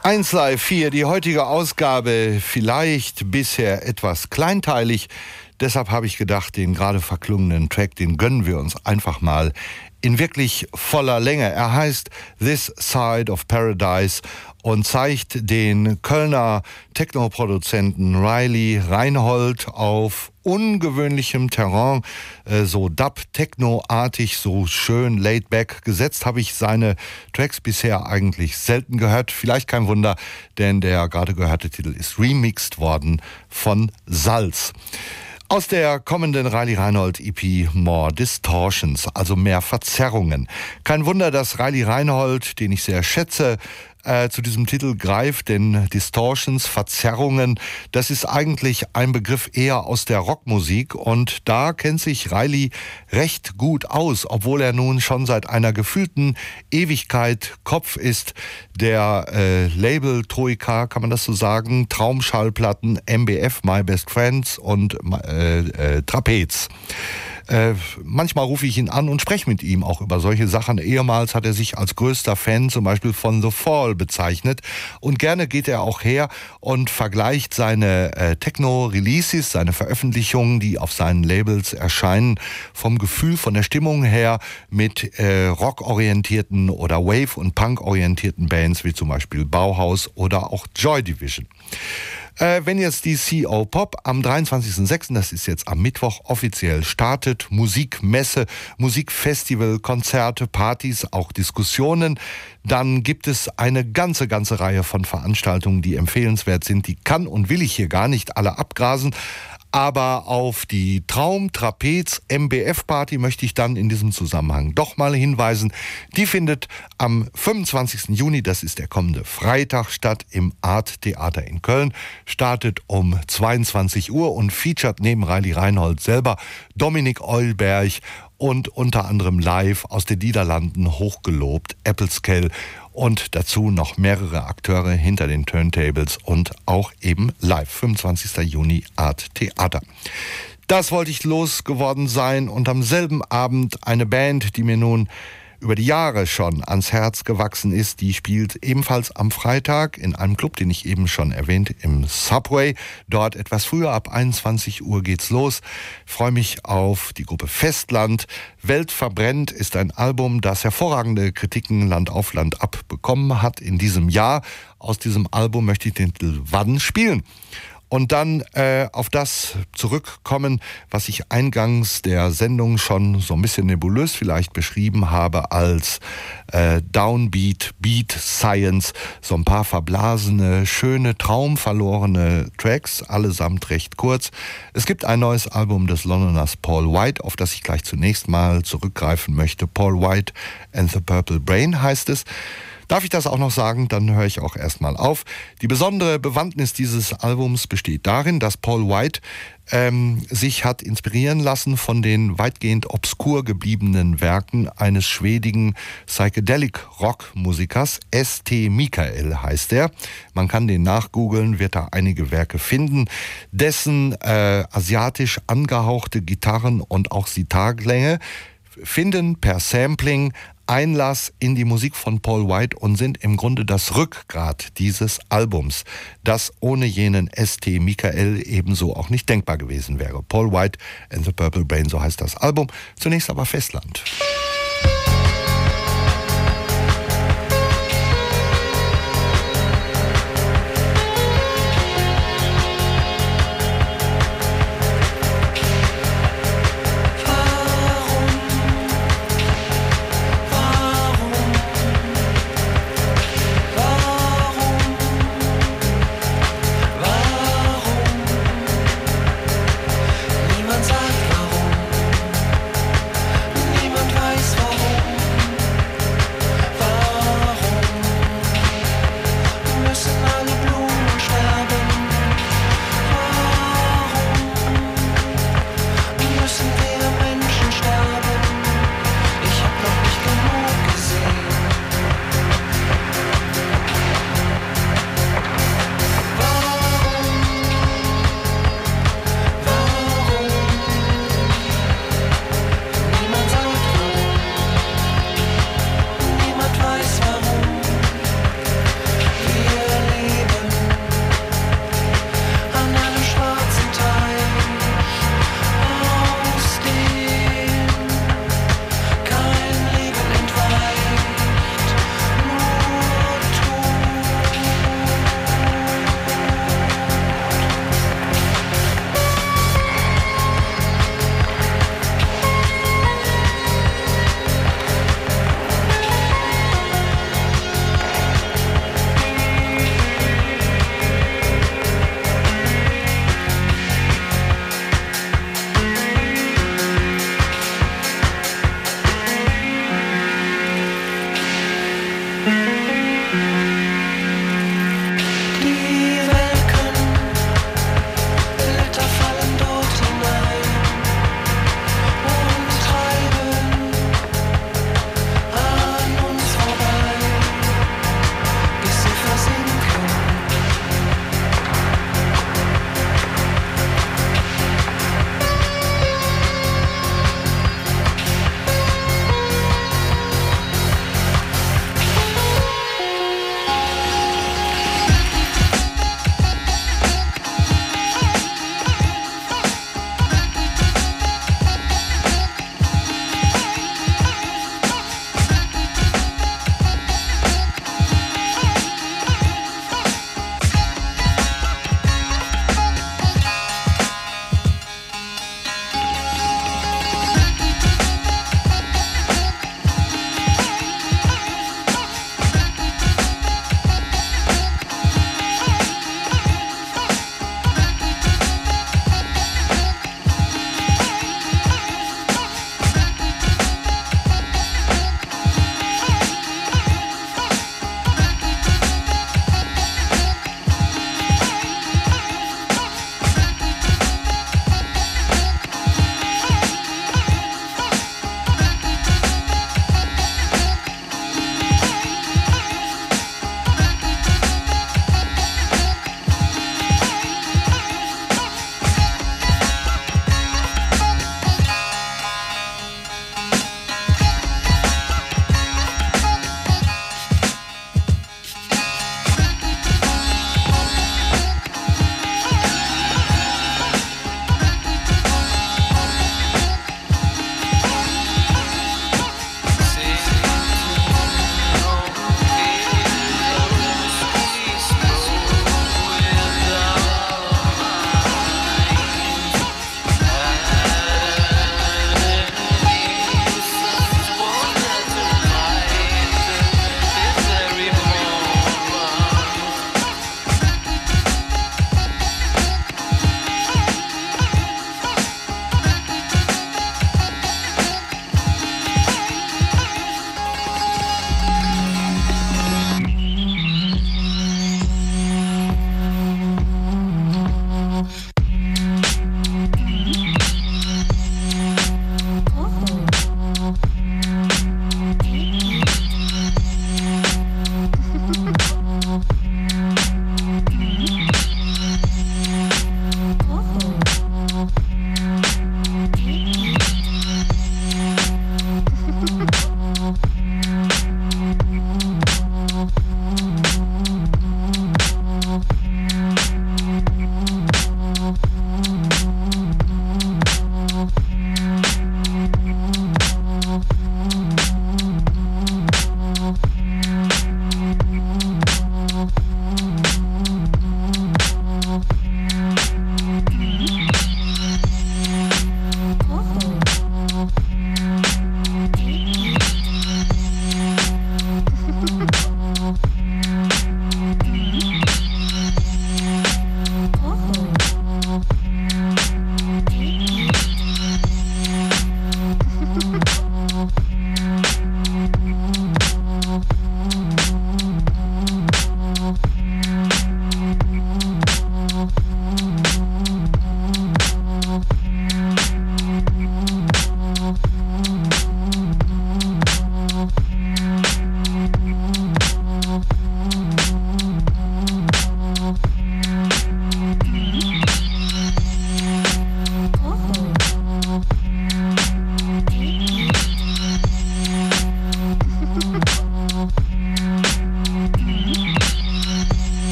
eins Live vier, die heutige Ausgabe vielleicht bisher etwas kleinteilig. Deshalb habe ich gedacht, den gerade verklungenen Track, den gönnen wir uns einfach mal in wirklich voller Länge. Er heißt This Side of Paradise und zeigt den Kölner Techno-Produzenten Riley Reinhold auf ungewöhnlichem Terrain, äh, so Dub-Techno-artig, so schön laid-back. Gesetzt habe ich seine Tracks bisher eigentlich selten gehört. Vielleicht kein Wunder, denn der gerade gehörte Titel ist remixed worden von Salz. Aus der kommenden Riley Reinhold E P More Distortions, also mehr Verzerrungen. Kein Wunder, dass Riley Reinhold, den ich sehr schätze, äh, zu diesem Titel greift, denn Distortions, Verzerrungen, das ist eigentlich ein Begriff eher aus der Rockmusik und da kennt sich Riley recht gut aus, obwohl er nun schon seit einer gefühlten Ewigkeit Kopf ist der äh, Label-Troika, kann man das so sagen, Traumschallplatten, M B F, My Best Friends und äh, äh, Trapez. Äh, manchmal rufe ich ihn an und spreche mit ihm auch über solche Sachen. Ehemals hat er sich als größter Fan zum Beispiel von The Fall bezeichnet und gerne geht er auch her und vergleicht seine äh, Techno-Releases, seine Veröffentlichungen, die auf seinen Labels erscheinen, vom Gefühl, von der Stimmung her mit äh, rockorientierten oder Wave- und Punk-orientierten Bands wie zum Beispiel Bauhaus oder auch Joy Division. Äh, wenn jetzt die C O Pop am dreiundzwanzigsten sechsten, das ist jetzt am Mittwoch, offiziell startet, Musikmesse, Musikfestival, Konzerte, Partys, auch Diskussionen, dann gibt es eine ganze, ganze Reihe von Veranstaltungen, die empfehlenswert sind. Die kann und will ich hier gar nicht alle abgrasen. Aber auf die Traum-Trapez M B F-Party möchte ich dann in diesem Zusammenhang doch mal hinweisen. Die findet am fünfundzwanzigsten Juni, das ist der kommende Freitag, statt im Art Theater in Köln. Startet um zweiundzwanzig Uhr und featuret neben Riley Reinhold selber Dominik Eulberg und unter anderem live aus den Niederlanden hochgelobt Applescale und dazu noch mehrere Akteure hinter den Turntables und auch eben live. fünfundzwanzigsten Juni Art Theater. Das wollte ich losgeworden sein und am selben Abend eine Band, die mir nun über die Jahre schon ans Herz gewachsen ist, die spielt ebenfalls am Freitag in einem Club, den ich eben schon erwähnt, im Subway. Dort etwas früher, ab einundzwanzig Uhr geht's los. Ich freue mich auf die Gruppe Festland. Welt verbrennt ist ein Album, das hervorragende Kritiken Land auf Land ab bekommen hat in diesem Jahr. Aus diesem Album möchte ich den Titel Wann spielen. Und dann äh, auf das zurückkommen, was ich eingangs der Sendung schon so ein bisschen nebulös vielleicht beschrieben habe als äh, Downbeat, Beat Science, so ein paar verblasene, schöne, traumverlorene Tracks, allesamt recht kurz. Es gibt ein neues Album des Londoners Paul White, auf das ich gleich zunächst mal zurückgreifen möchte. Paul White and the Purple Brain heißt es. Darf ich das auch noch sagen? Dann höre ich auch erstmal auf. Die besondere Bewandtnis dieses Albums besteht darin, dass Paul White ähm, sich hat inspirieren lassen von den weitgehend obskur gebliebenen Werken eines schwedigen Psychedelic-Rock-Musikers. S T Mikael heißt er. Man kann den nachgoogeln, wird da einige Werke finden. Dessen äh, asiatisch angehauchte Gitarren und auch Sitarklänge finden per Sampling Einlass in die Musik von Paul White und sind im Grunde das Rückgrat dieses Albums, das ohne jenen S T Mikael ebenso auch nicht denkbar gewesen wäre. Paul White and the Purple Brain, so heißt das Album. Zunächst aber Festland. Niemand weiß warum.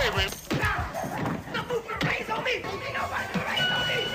baby. The movement raise on me. Ain't nobody raise on me.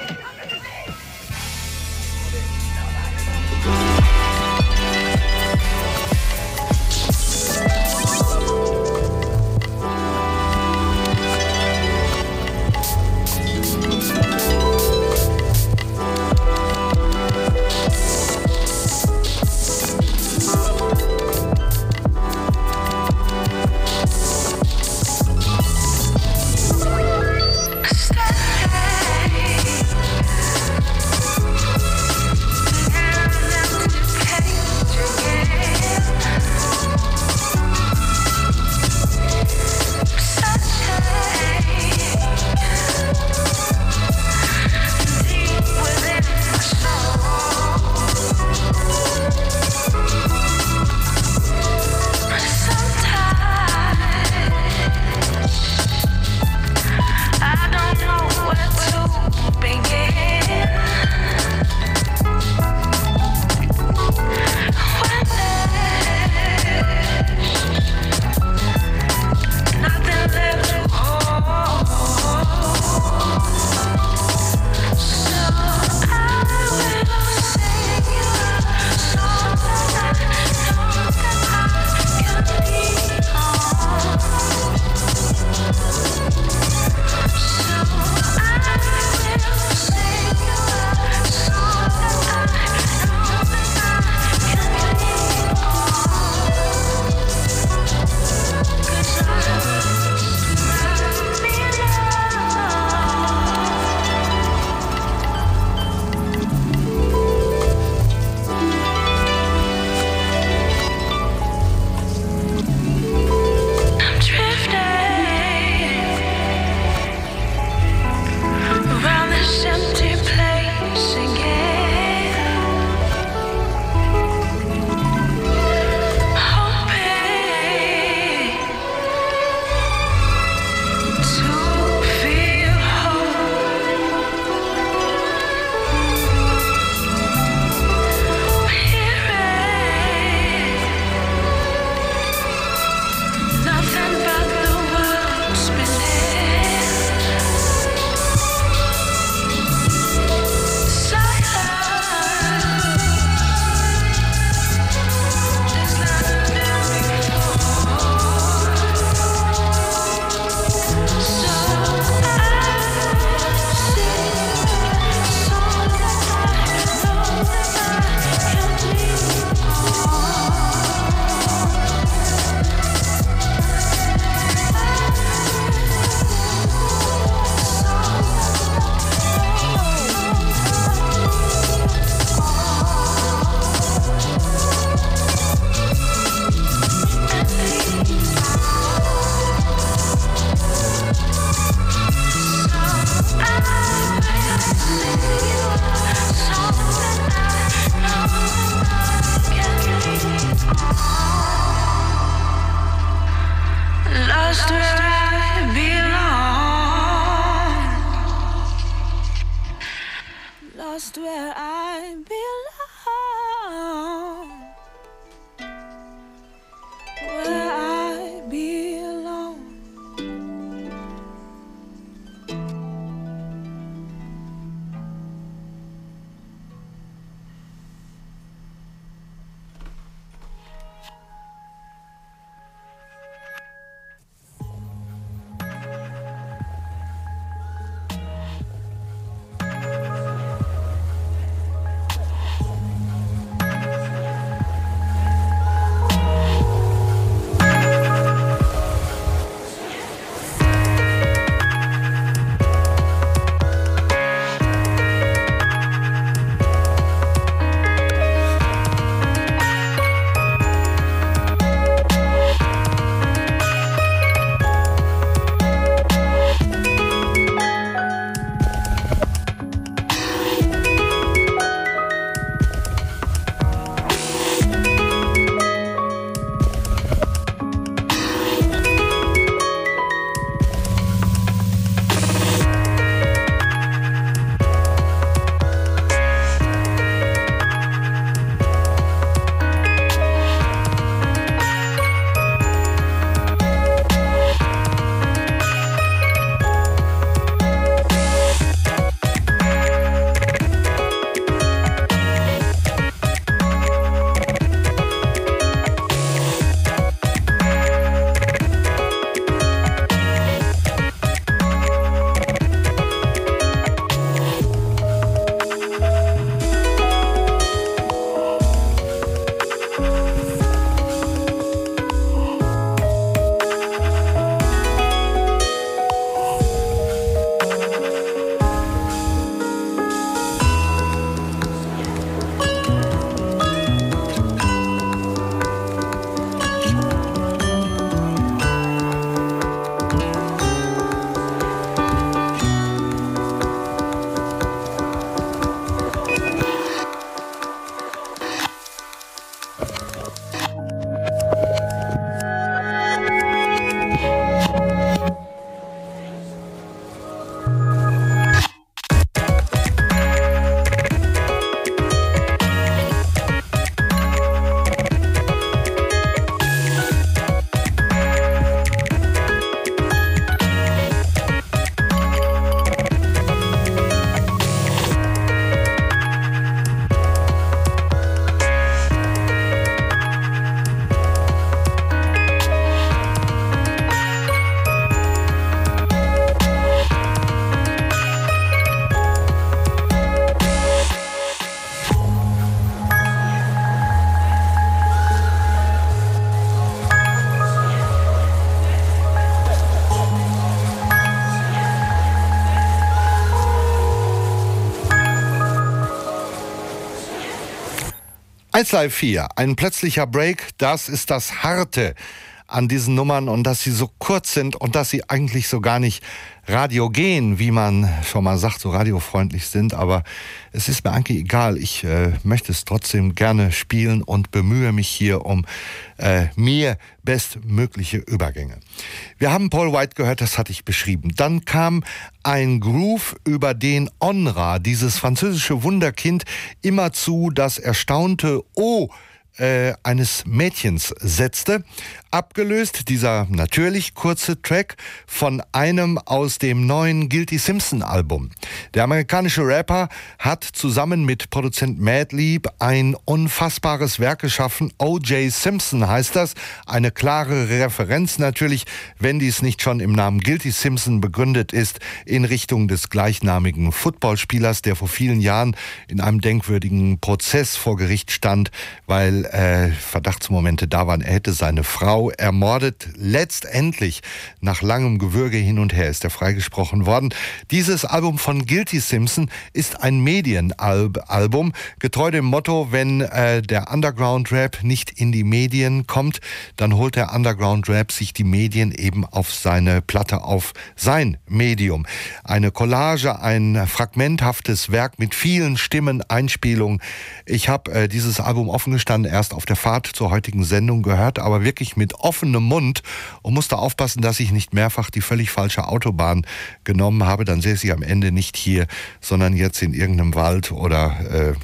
Lost where I belong. Where I belong. eins Live vier, ein plötzlicher Break, das ist das Harte an diesen Nummern und dass sie so kurz sind und dass sie eigentlich so gar nicht radiogen, wie man schon mal sagt, so radiofreundlich sind, aber es ist mir eigentlich egal. Ich äh, möchte es trotzdem gerne spielen und bemühe mich hier um äh, mir bestmögliche Übergänge. Wir haben Paul White gehört, das hatte ich beschrieben. Dann kam ein Groove, über den Onra, dieses französische Wunderkind, immerzu das erstaunte Oh Äh, eines Mädchens setzte, abgelöst dieser natürlich kurze Track von einem aus dem neuen Guilty Simpson Album. Der amerikanische Rapper hat zusammen mit Produzent Madlib ein unfassbares Werk geschaffen. O J Simpson heißt das, eine klare Referenz natürlich, wenn dies nicht schon im Namen Guilty Simpson begründet ist, in Richtung des gleichnamigen Footballspielers, der vor vielen Jahren in einem denkwürdigen Prozess vor Gericht stand, weil Äh, Verdachtsmomente da waren, er hätte seine Frau ermordet. Letztendlich, nach langem Gewürge hin und her, ist er freigesprochen worden. Dieses Album von Guilty Simpson ist ein Medienalbum, getreu dem Motto, wenn äh, der Underground-Rap nicht in die Medien kommt, dann holt der Underground-Rap sich die Medien eben auf seine Platte, auf sein Medium. Eine Collage, ein fragmenthaftes Werk mit vielen Stimmen, Einspielungen. Ich habe äh, dieses Album offen gestanden, erst auf der Fahrt zur heutigen Sendung gehört, aber wirklich mit offenem Mund und musste aufpassen, dass ich nicht mehrfach die völlig falsche Autobahn genommen habe. Dann säße ich am Ende nicht hier, sondern jetzt in irgendeinem Wald oder äh,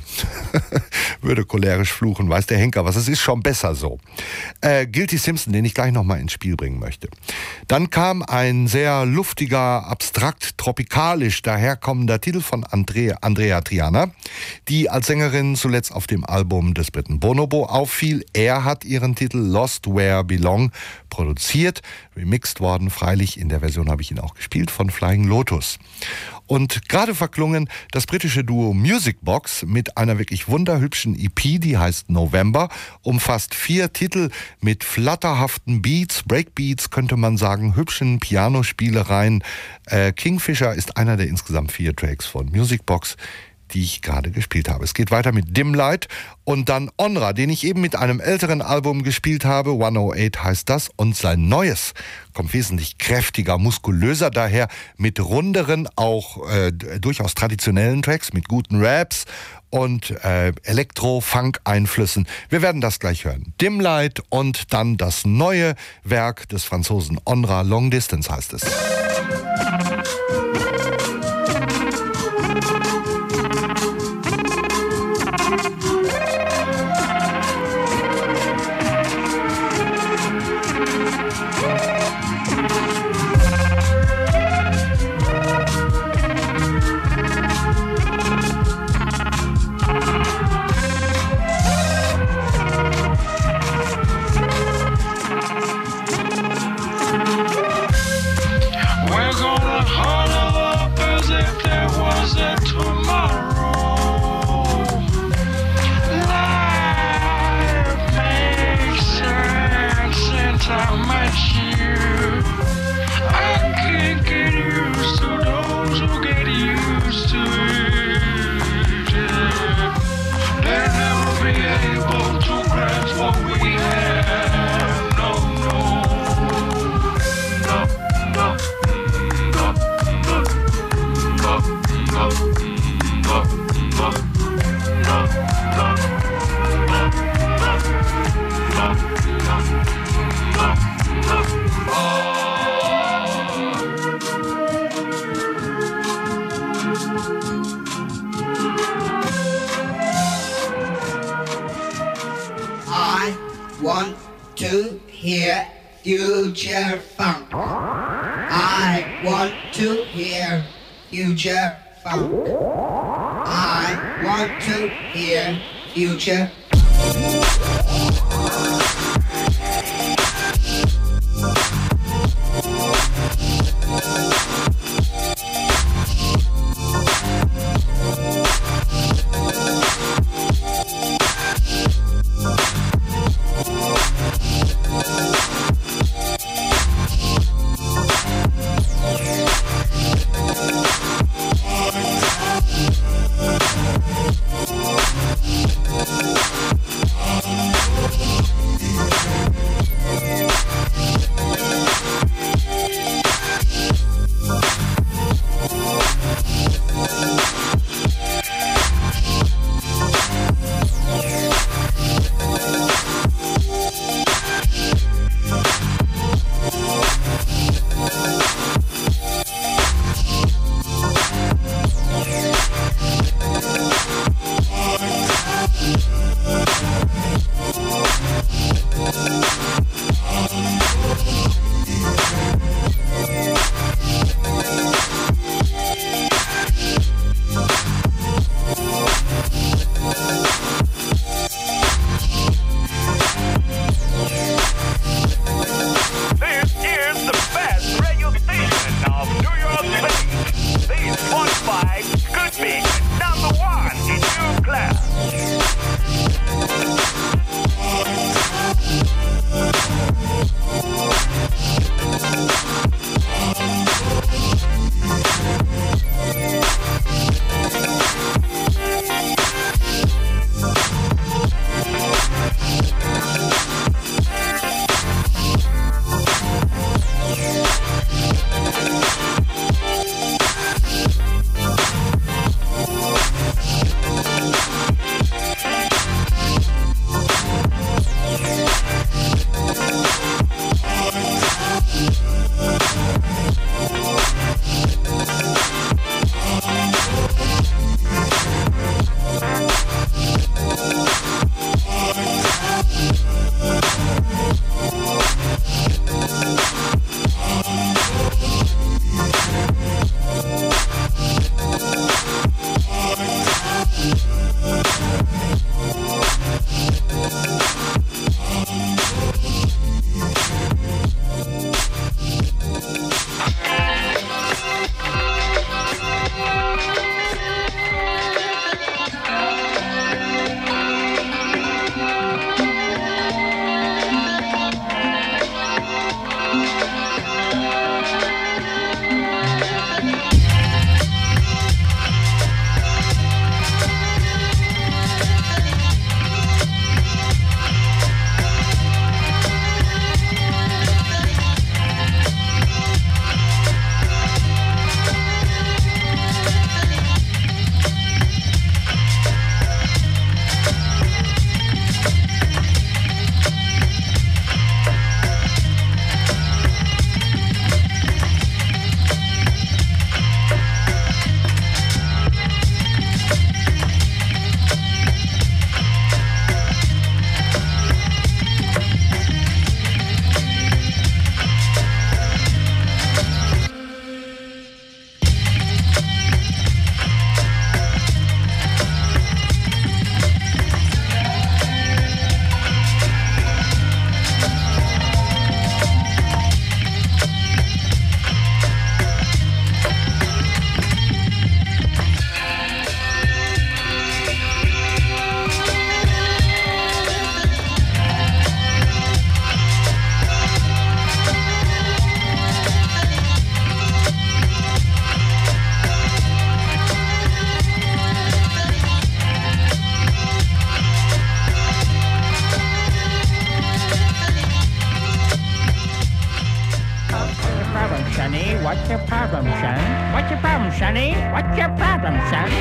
würde cholerisch fluchen, weiß der Henker was. Es ist schon besser so. Äh, Guilty Simpson, den ich gleich nochmal ins Spiel bringen möchte. Dann kam ein sehr luftiger, abstrakt, tropikalisch daherkommender Titel von Andrea, Andrea Triana, die als Sängerin zuletzt auf dem Album des Briten Bonobo auffiel. Er hat ihren Titel Lost Where Belong produziert, remixed worden, freilich in der Version habe ich ihn auch gespielt, von Flying Lotus. Und gerade verklungen das britische Duo Music Box mit einer wirklich wunderhübschen E P, die heißt November, umfasst vier Titel mit flatterhaften Beats, Breakbeats könnte man sagen, hübschen Pianospielereien. Äh, Kingfisher ist einer der insgesamt vier Tracks von Music Box, die ich gerade gespielt habe. Es geht weiter mit Dim Light und dann Onra, den ich eben mit einem älteren Album gespielt habe. hundertacht heißt das und sein neues kommt wesentlich kräftiger, muskulöser daher, mit runderen, auch äh, durchaus traditionellen Tracks, mit guten Raps und äh, Elektro-Funk-Einflüssen. Wir werden das gleich hören. Dim Light und dann das neue Werk des Franzosen Onra, Long Distance heißt es. Future funk. I want to hear future funk. I want to hear future. Sonny? What's your problem, son? What's your problem, Sonny? What's your problem, son?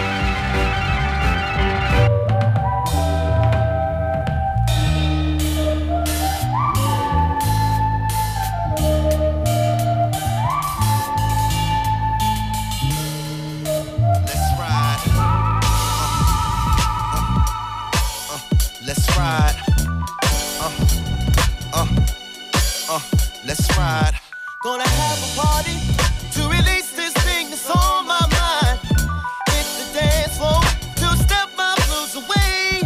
Let's ride. Gonna have a party to release this thing that's on my mind. Hit the dance floor to step my blues away.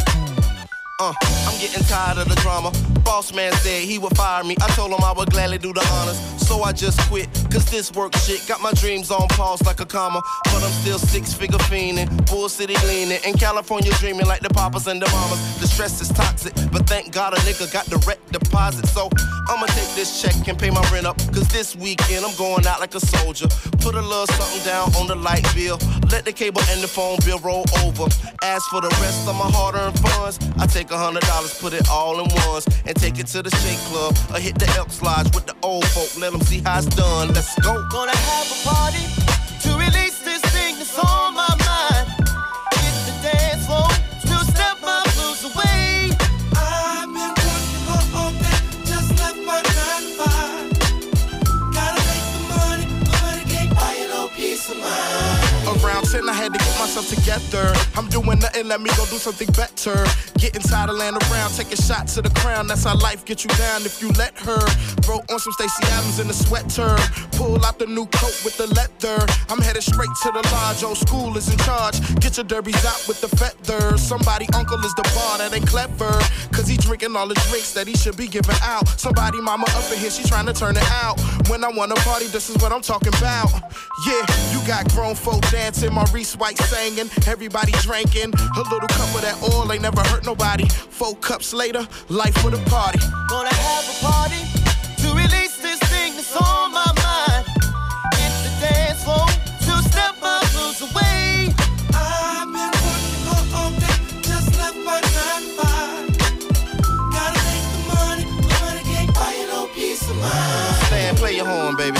Uh, I'm getting tired of the drama. Boss man said he would fire me. I told him I would gladly do the honors. So I just quit, cause this work shit got my dreams on pause like a comma. But I'm still six-figure fiending, Bull City leaning, in California dreaming like the papas and the mamas. The stress is toxic, but thank God a nigga got direct deposit. So I'ma take this check and pay my rent up, cause this weekend I'm going out like a soldier. Put a little something down on the light bill, let the cable and the phone bill roll over. As for the rest of my hard-earned funds, I take a hundred dollars, put it all in ones, and take it to the shake club, or hit the Elks Lodge with the old folk, let them see how it's done. Let's go. Gonna have a party to release this thing that's on my mind. Hit the dance floor to step my blues away. I've been working hard all day, just left my nine to five. Gotta make the money, money can't buy you no peace of mind. Around ten, I had to get myself together. I'm doing nothing, let me go do something better. Getting tired of laying around, taking shots to the crown. That's how life gets you down if you let her. Wrote on some Stacey Adams in the sweater. Pull out the new coat with the leather. I'm headed straight to the lodge, old school is in charge. Get your derbies out with the feathers. Somebody uncle is the bar, that ain't clever, cause he drinking all the drinks that he should be giving out. Somebody mama up in here, she trying to turn it out. When I wanna party, this is what I'm talking about. Yeah, you got grown folk dancing, Maurice White singing, everybody drinking. A little cup of that oil ain't never hurt nobody. Four cups later, life for the party. Gonna have a party to release this thing that's on my mind. Hit the dance floor to step my blues away. I've been working hard all day, just left my nine to five. Gotta make the money, money can't buy you no peace of mind. Stand, play your horn, baby.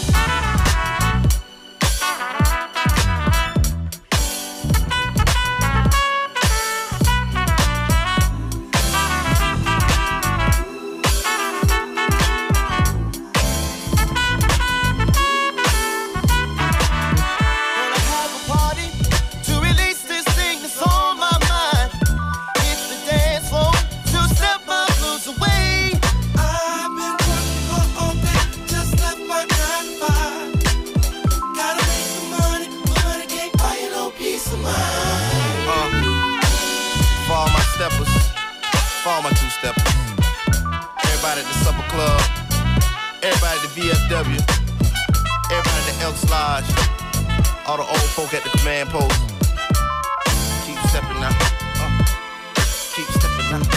All my two-steppers, everybody at the supper club, everybody at the V F W, everybody at the Elks Lodge, all the old folk at the command post. Keep stepping now, uh, keep stepping now.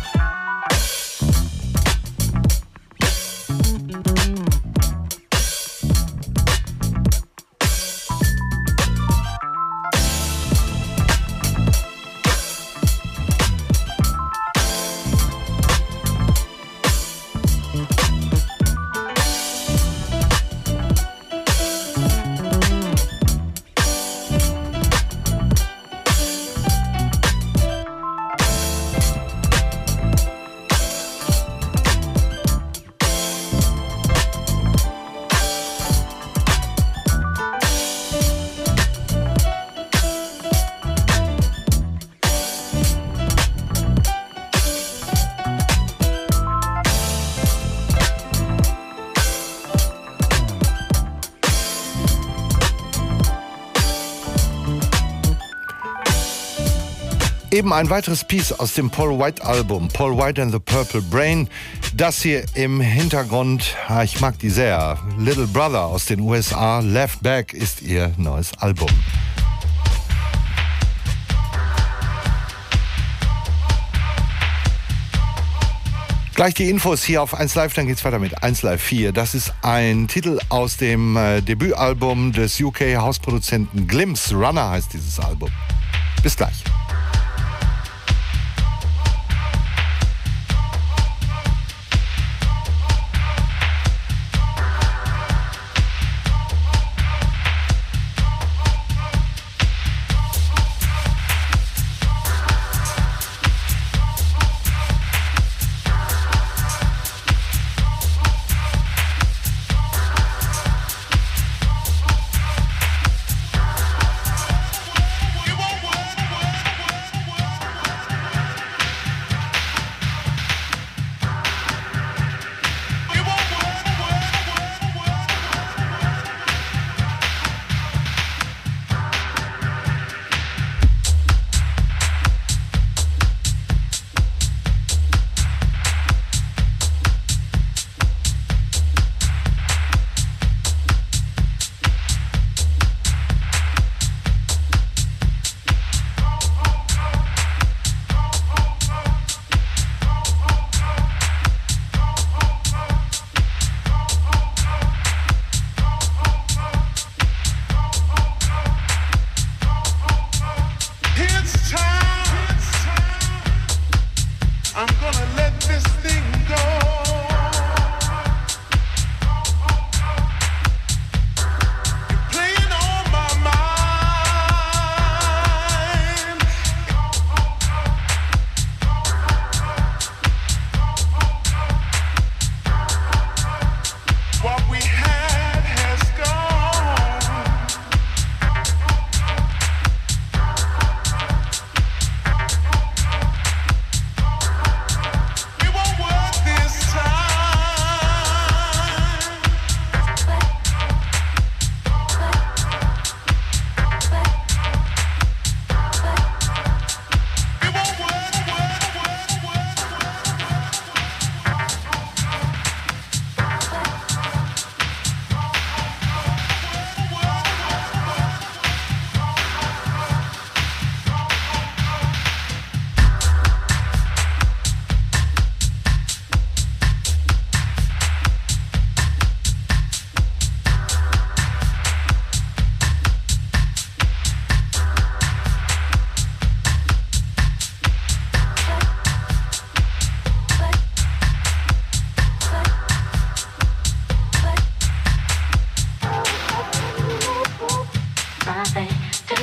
Eben ein weiteres Piece aus dem Paul White Album, Paul White and the Purple Brain. Das hier im Hintergrund, ich mag die sehr. Little Brother aus den U S A, Left Back ist ihr neues Album. Gleich die Infos hier auf eins Live, dann geht's weiter mit eins Live vier. Das ist ein Titel aus dem äh, Debütalbum des U K-Hausproduzenten Glimpse. Runner heißt dieses Album. Bis gleich.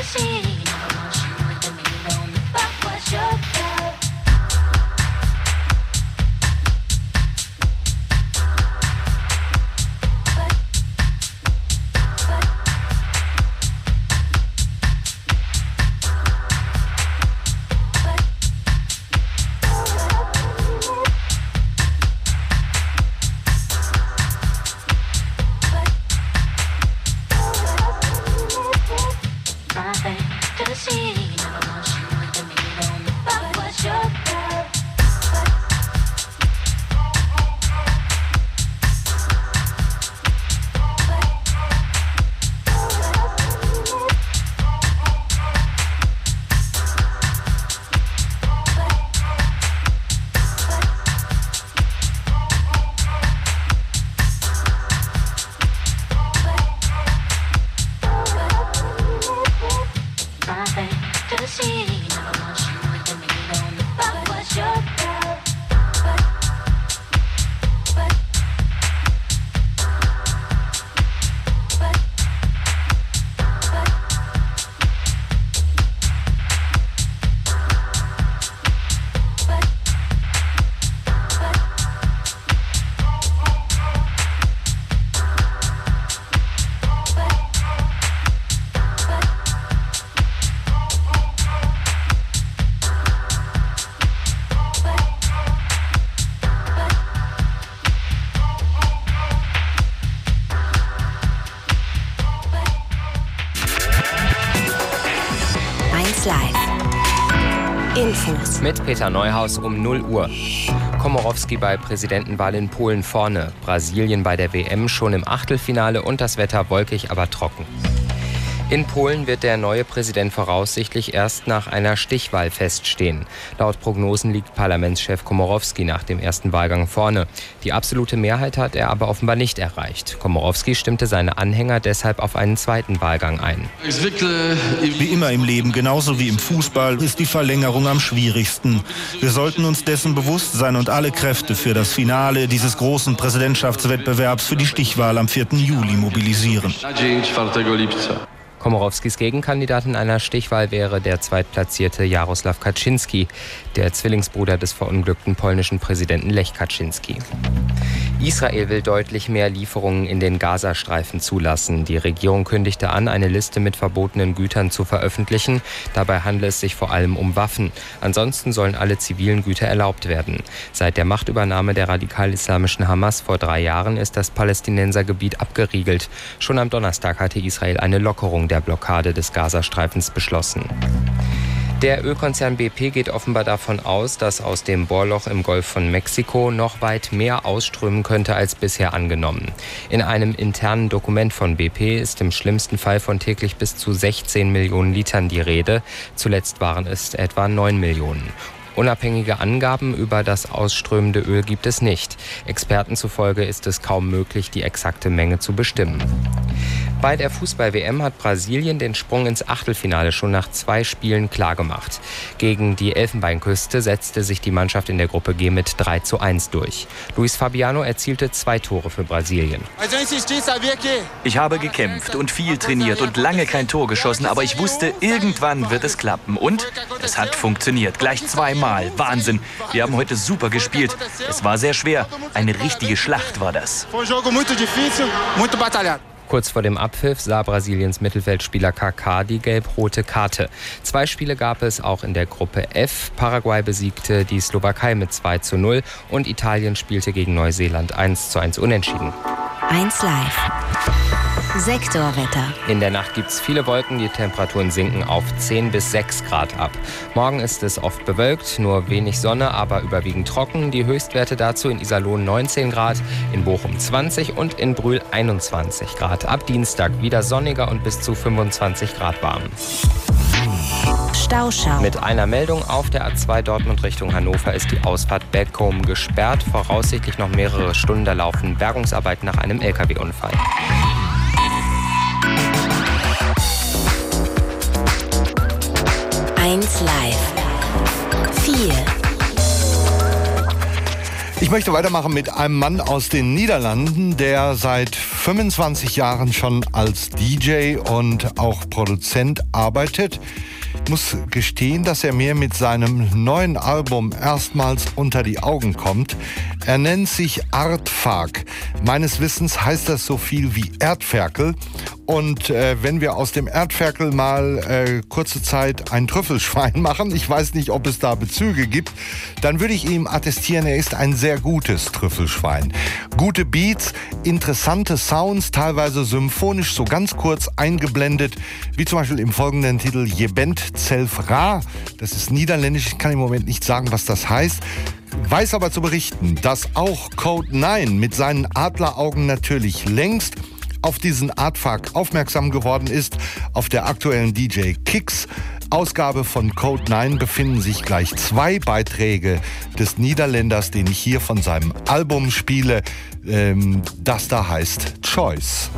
Infos. Mit Peter Neuhaus um null Uhr. Komorowski bei Präsidentenwahl in Polen vorne. Brasilien bei der W M schon im Achtelfinale und das Wetter wolkig, aber trocken. In Polen wird der neue Präsident voraussichtlich erst nach einer Stichwahl feststehen. Laut Prognosen liegt Parlamentschef Komorowski nach dem ersten Wahlgang vorne. Die absolute Mehrheit hat er aber offenbar nicht erreicht. Komorowski stimmte seine Anhänger deshalb auf einen zweiten Wahlgang ein. Wie immer im Leben, genauso wie im Fußball, ist die Verlängerung am schwierigsten. Wir sollten uns dessen bewusst sein und alle Kräfte für das Finale dieses großen Präsidentschaftswettbewerbs für die Stichwahl am vierten Juli mobilisieren. Komorowskis Gegenkandidat in einer Stichwahl wäre der zweitplatzierte Jarosław Kaczynski, der Zwillingsbruder des verunglückten polnischen Präsidenten Lech Kaczynski. Israel will deutlich mehr Lieferungen in den Gazastreifen zulassen. Die Regierung kündigte an, eine Liste mit verbotenen Gütern zu veröffentlichen. Dabei handle es sich vor allem um Waffen. Ansonsten sollen alle zivilen Güter erlaubt werden. Seit der Machtübernahme der radikal-islamischen Hamas vor drei Jahren ist das Palästinensergebiet abgeriegelt. Schon am Donnerstag hatte Israel eine Lockerung der Blockade des Gazastreifens beschlossen. Der Ölkonzern B P geht offenbar davon aus, dass aus dem Bohrloch im Golf von Mexiko noch weit mehr ausströmen könnte als bisher angenommen. In einem internen Dokument von B P ist im schlimmsten Fall von täglich bis zu sechzehn Millionen Litern die Rede. Zuletzt waren es etwa neun Millionen. Unabhängige Angaben über das ausströmende Öl gibt es nicht. Experten zufolge ist es kaum möglich, die exakte Menge zu bestimmen. Bei der Fußball-W M hat Brasilien den Sprung ins Achtelfinale schon nach zwei Spielen klargemacht. Gegen die Elfenbeinküste setzte sich die Mannschaft in der Gruppe G mit drei zu eins durch. Luis Fabiano erzielte zwei Tore für Brasilien. Ich habe gekämpft und viel trainiert und lange kein Tor geschossen, aber ich wusste, irgendwann wird es klappen. Und es hat funktioniert, gleich zweimal. Wahnsinn. Wir haben heute super gespielt. Es war sehr schwer. Eine richtige Schlacht war das. Kurz vor dem Abpfiff sah Brasiliens Mittelfeldspieler Kaká die gelb-rote Karte. Zwei Spiele gab es auch in der Gruppe F. Paraguay besiegte die Slowakei mit zwei zu null und Italien spielte gegen Neuseeland eins zu eins unentschieden. eins Live. Sektorwetter. In der Nacht gibt es viele Wolken, die Temperaturen sinken auf zehn bis sechs Grad ab. Morgen ist es oft bewölkt, nur wenig Sonne, aber überwiegend trocken. Die Höchstwerte dazu in Iserlohn neunzehn Grad, in Bochum zwanzig und in Brühl einundzwanzig Grad. Ab Dienstag wieder sonniger und bis zu fünfundzwanzig Grad warm. Stauschau. Mit einer Meldung auf der A zwei Dortmund Richtung Hannover ist die Ausfahrt Beckum gesperrt. Voraussichtlich noch mehrere Stunden, da laufen Bergungsarbeiten nach einem L K W-Unfall. eins Live. vier. Ich möchte weitermachen mit einem Mann aus den Niederlanden, der seit fünfundzwanzig Jahren schon als D J und auch Produzent arbeitet. Ich muss gestehen, dass er mir mit seinem neuen Album erstmals unter die Augen kommt. Er nennt sich Aardvark. Meines Wissens heißt das so viel wie Erdferkel. Und äh, wenn wir aus dem Erdferkel mal äh, kurze Zeit ein Trüffelschwein machen, ich weiß nicht, ob es da Bezüge gibt, dann würde ich ihm attestieren, er ist ein sehr gutes Trüffelschwein. Gute Beats, interessante Sounds, teilweise symphonisch, so ganz kurz eingeblendet, wie zum Beispiel im folgenden Titel Je bent zelf raar. Das ist niederländisch, ich kann im Moment nicht sagen, was das heißt. Weiß aber zu berichten, dass auch Code neun mit seinen Adleraugen natürlich längst auf diesen Aardvark aufmerksam geworden ist. Auf der aktuellen D J Kicks Ausgabe von Code neun befinden sich gleich zwei Beiträge des Niederländers, den ich hier von seinem Album spiele. Ähm, das da heißt Choice.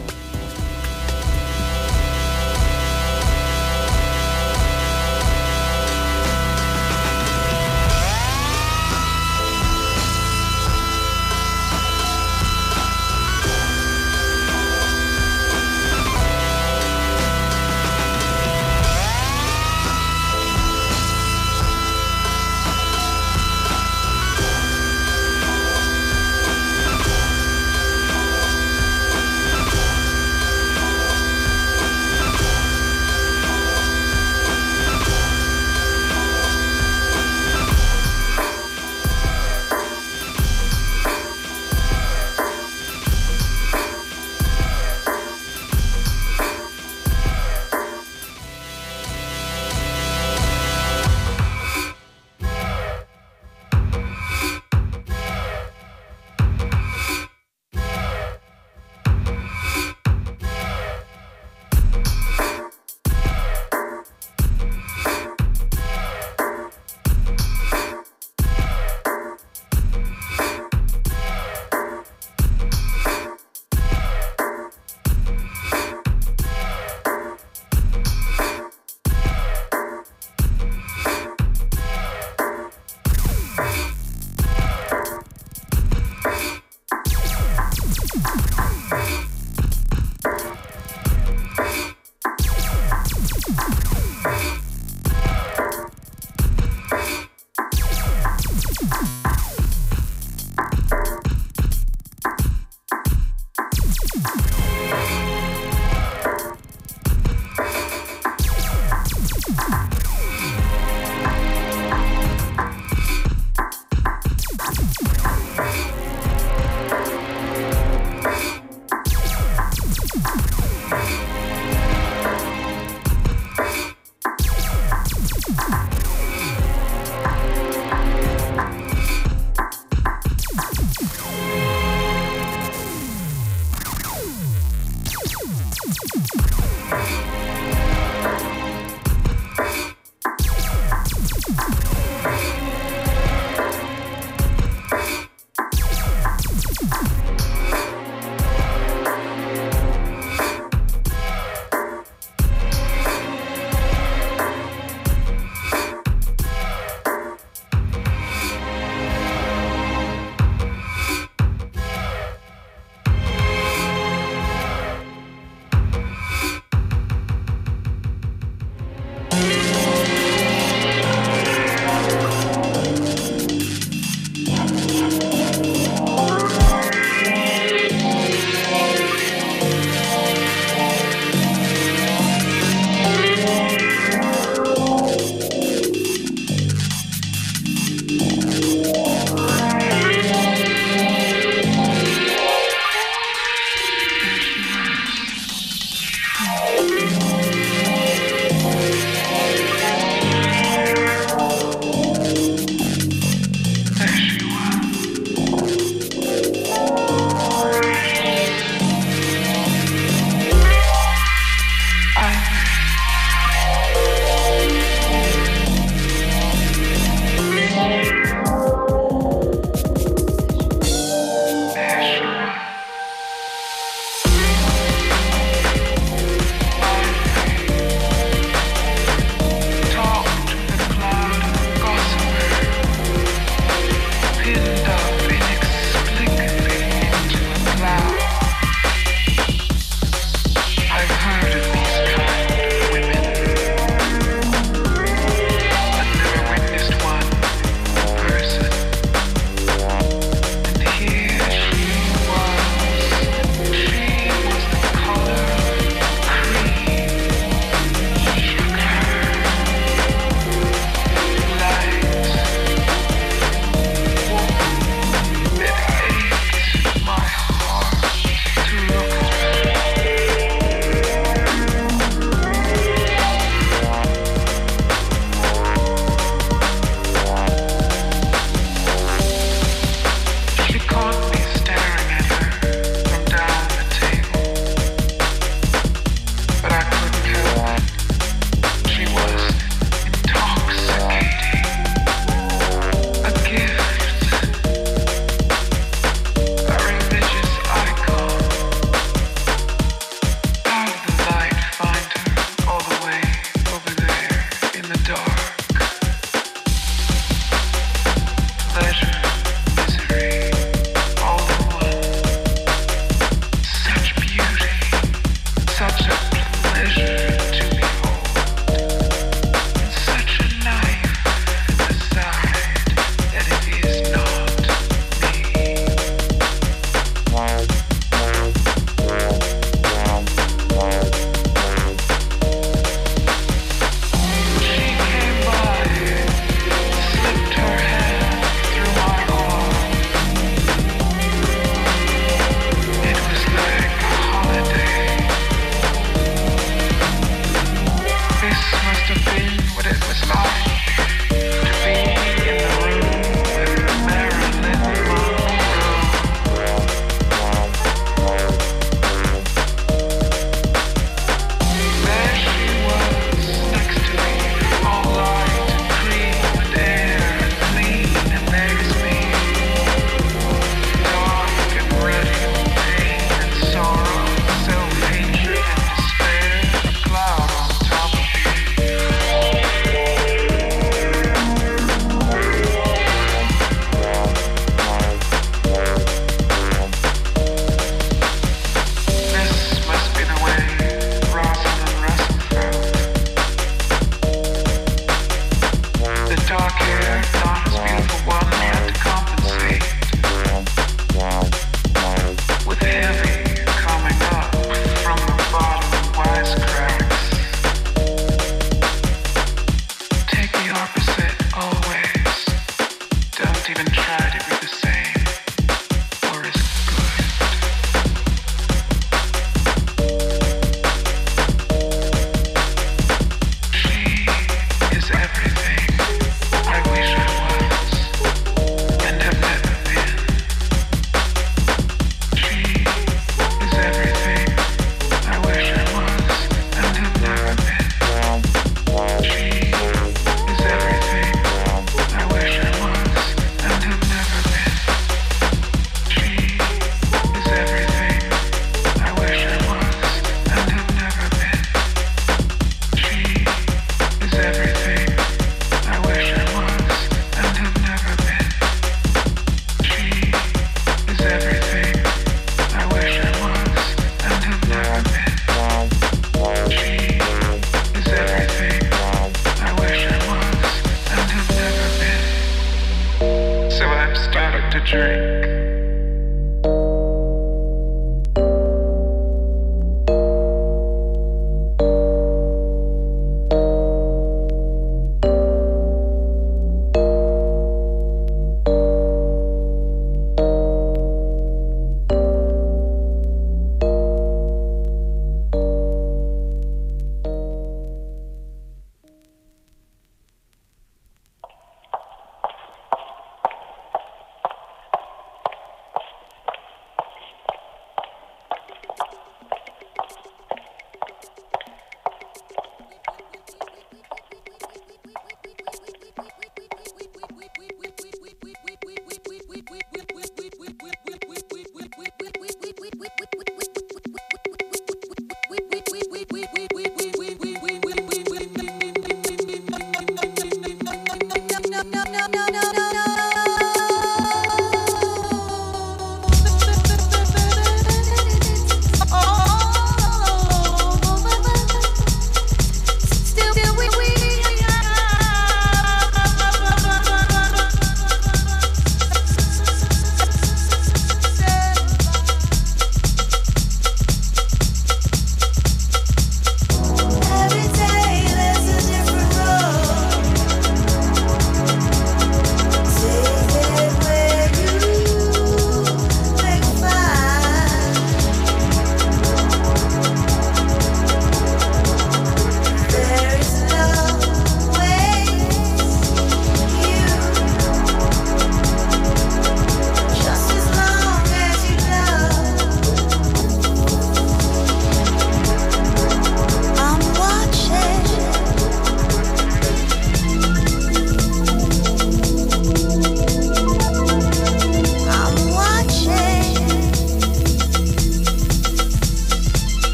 drink.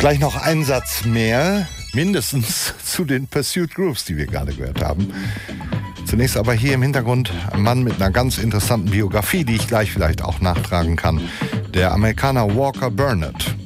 Gleich noch ein Satz mehr, mindestens zu den Pursuit Grooves, die wir gerade gehört haben. Zunächst aber hier im Hintergrund ein Mann mit einer ganz interessanten Biografie, die ich gleich vielleicht auch nachtragen kann. Der Amerikaner Walker Burnett.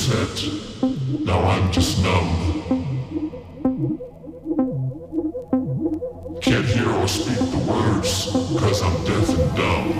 set. Now I'm just numb. Can't hear or speak the words, cause I'm deaf and dumb.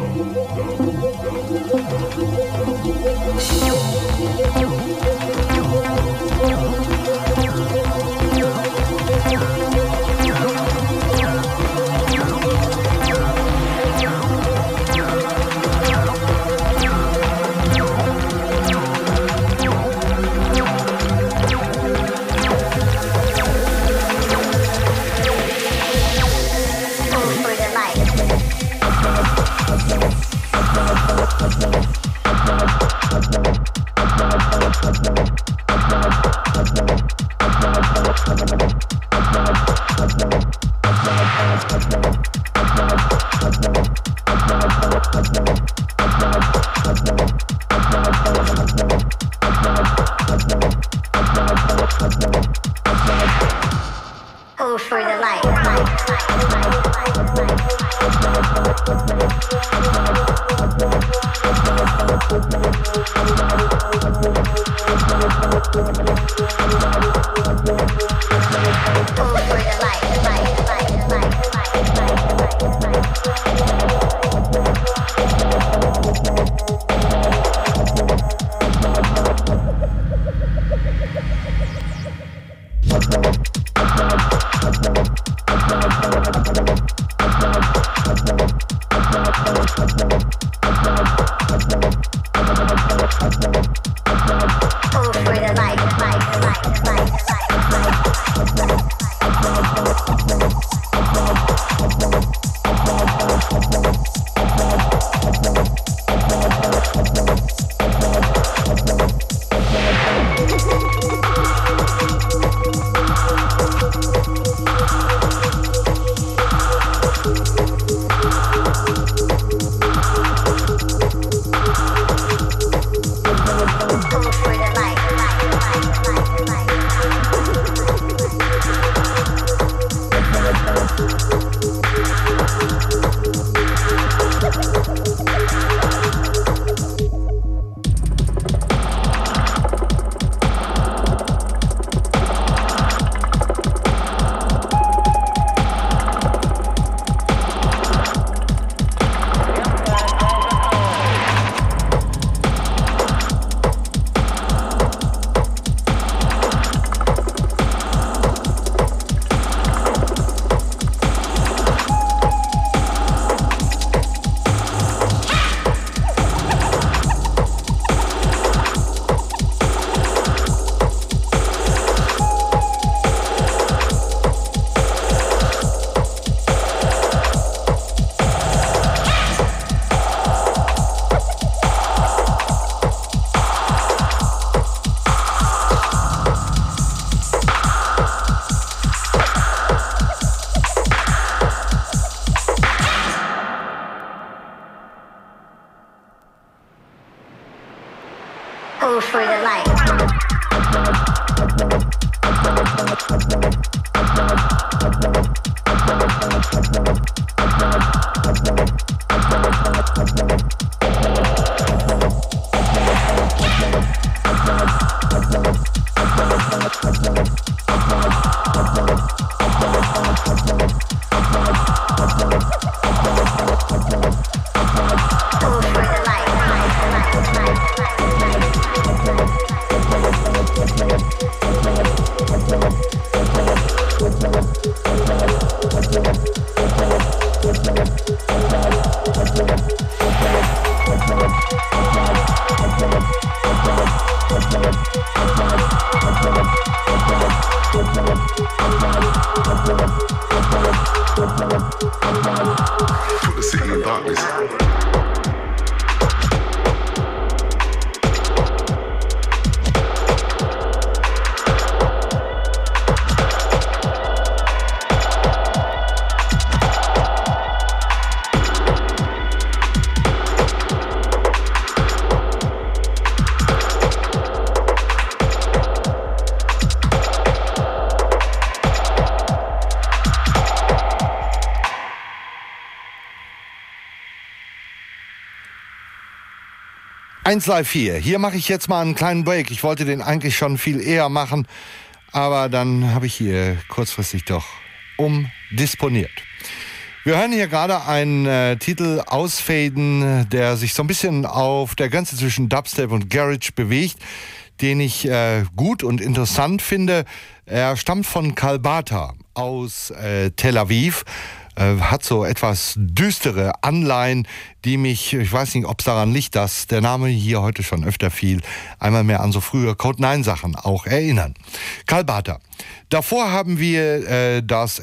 Hold for the light. Hold for the light. Put the city in darkness. eins Live vier. Hier mache ich jetzt mal einen kleinen Break. Ich wollte den eigentlich schon viel eher machen, aber dann habe ich hier kurzfristig doch umdisponiert. Wir hören hier gerade einen äh, Titel ausfaden, der sich so ein bisschen auf der Grenze zwischen Dubstep und Garage bewegt, den ich äh, gut und interessant finde. Er stammt von Kalbata aus äh, Tel Aviv. Hat so etwas düstere Anleihen, die mich, ich weiß nicht, ob es daran liegt, dass der Name hier heute schon öfter fiel, einmal mehr an so frühe Code neun Sachen auch erinnern. Kalbata. Davor haben wir äh, das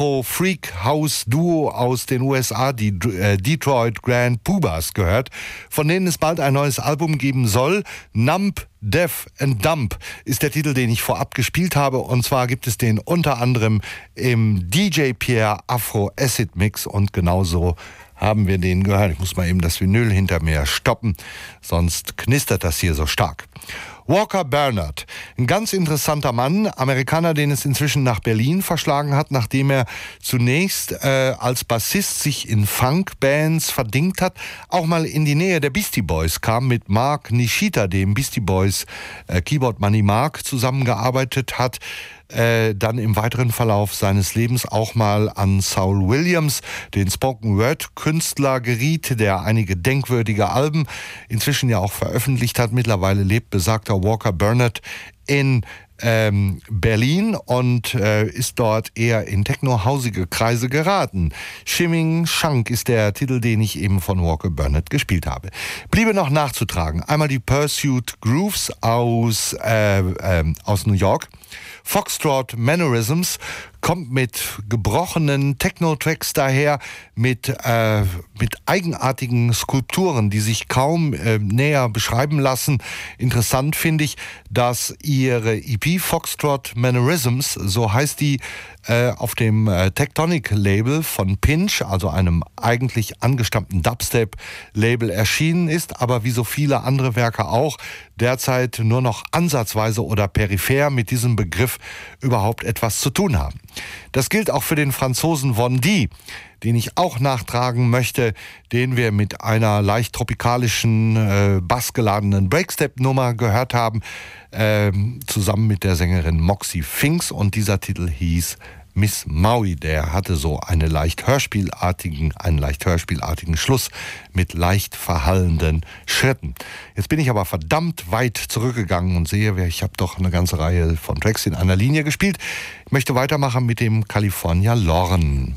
Elektro-Freak-House-Duo aus den U S A, die äh, Detroit Grand Pumas, gehört, von denen es bald ein neues Album geben soll. Numb, Deaf and Dump ist der Titel, den ich vorab gespielt habe, und zwar gibt es den unter anderem im D J Pierre Afro Acid Mix, und genauso haben wir den gehört. Ich muss mal eben das Vinyl hinter mir stoppen, sonst knistert das hier so stark. Walker Bernard, ein ganz interessanter Mann, Amerikaner, den es inzwischen nach Berlin verschlagen hat, nachdem er zunächst äh, als Bassist sich in Funkbands verdingt hat, auch mal in die Nähe der Beastie Boys kam, mit Mark Nishita, dem Beastie Boys äh, Keyboard Money Mark, zusammengearbeitet hat. Äh, dann im weiteren Verlauf seines Lebens auch mal an Saul Williams, den Spoken-Word-Künstler, geriet, der einige denkwürdige Alben inzwischen ja auch veröffentlicht hat. Mittlerweile lebt besagter Walker Bernard in ähm, Berlin und äh, ist dort eher in techno-hausige Kreise geraten. Shimming Shank ist der Titel, den ich eben von Walker Bernard gespielt habe. Bliebe noch nachzutragen. Einmal die Pursuit Grooves aus, äh, äh, aus New York. Foxtrot Mannerisms kommt mit gebrochenen Techno-Tracks daher, mit, äh, mit eigenartigen Skulpturen, die sich kaum äh, näher beschreiben lassen. Interessant finde ich, dass ihre E P Foxtrot Mannerisms, so heißt die, äh, auf dem äh, Tectonic-Label von Pinch, also einem eigentlich angestammten Dubstep-Label, erschienen ist, aber wie so viele andere Werke auch, derzeit nur noch ansatzweise oder peripher mit diesem Begriff überhaupt etwas zu tun haben. Das gilt auch für den Franzosen Von D, den ich auch nachtragen möchte, den wir mit einer leicht tropikalischen, äh, bassgeladenen Breakstep-Nummer gehört haben, äh, zusammen mit der Sängerin Moxie Finks, und dieser Titel hieß Miss Maui. Der hatte so eine leicht hörspielartigen, einen leicht hörspielartigen Schluss mit leicht verhallenden Schritten. Jetzt bin ich aber verdammt weit zurückgegangen und sehe, ich habe doch eine ganze Reihe von Tracks in einer Linie gespielt. Ich möchte weitermachen mit dem California Lorne.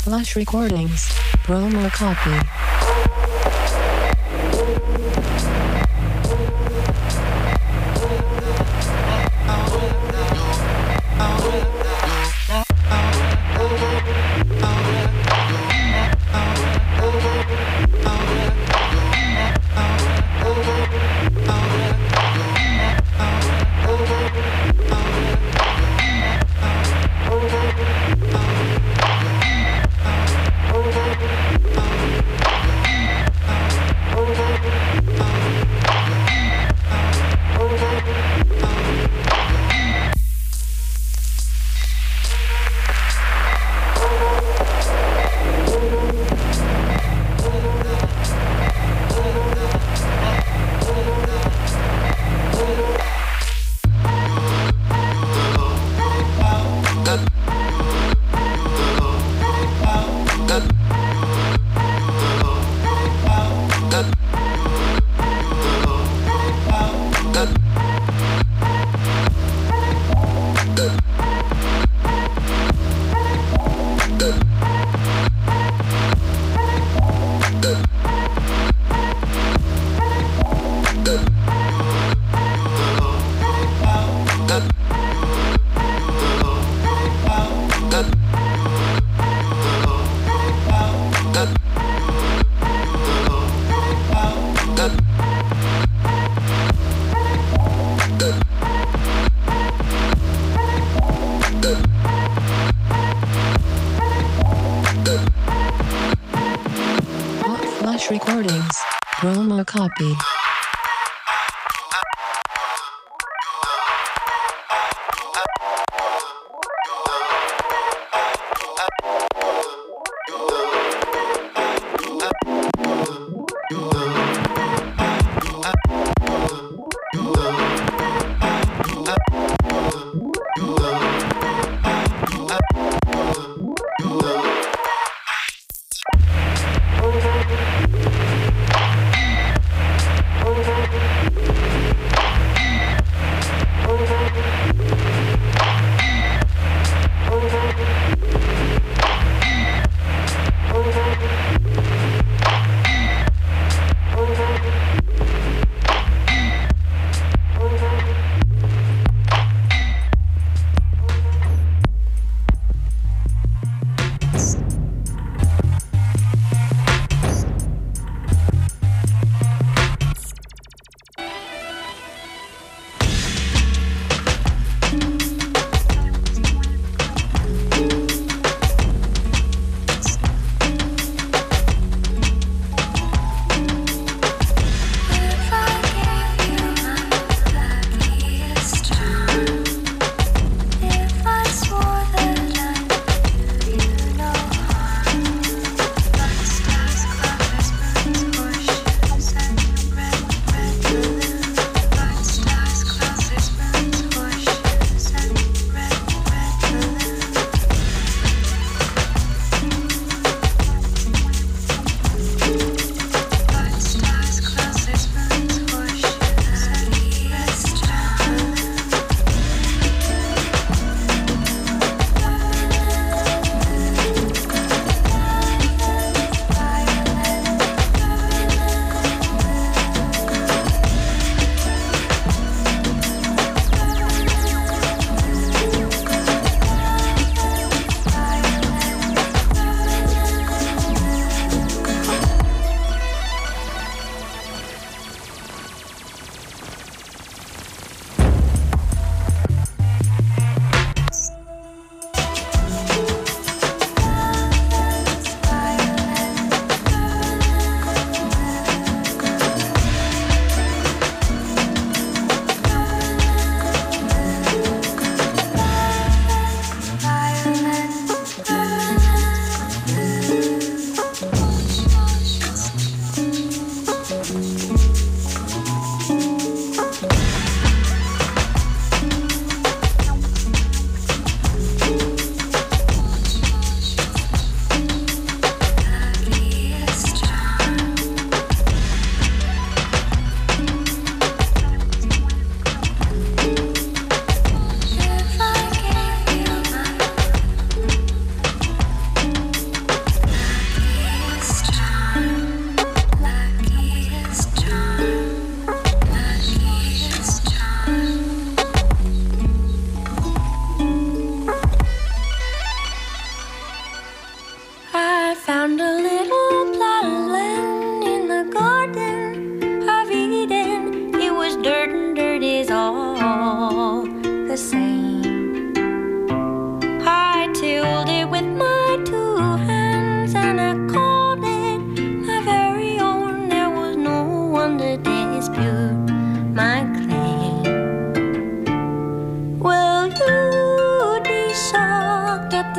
Flash Recordings. Promo copy. Recordings. Promo copy.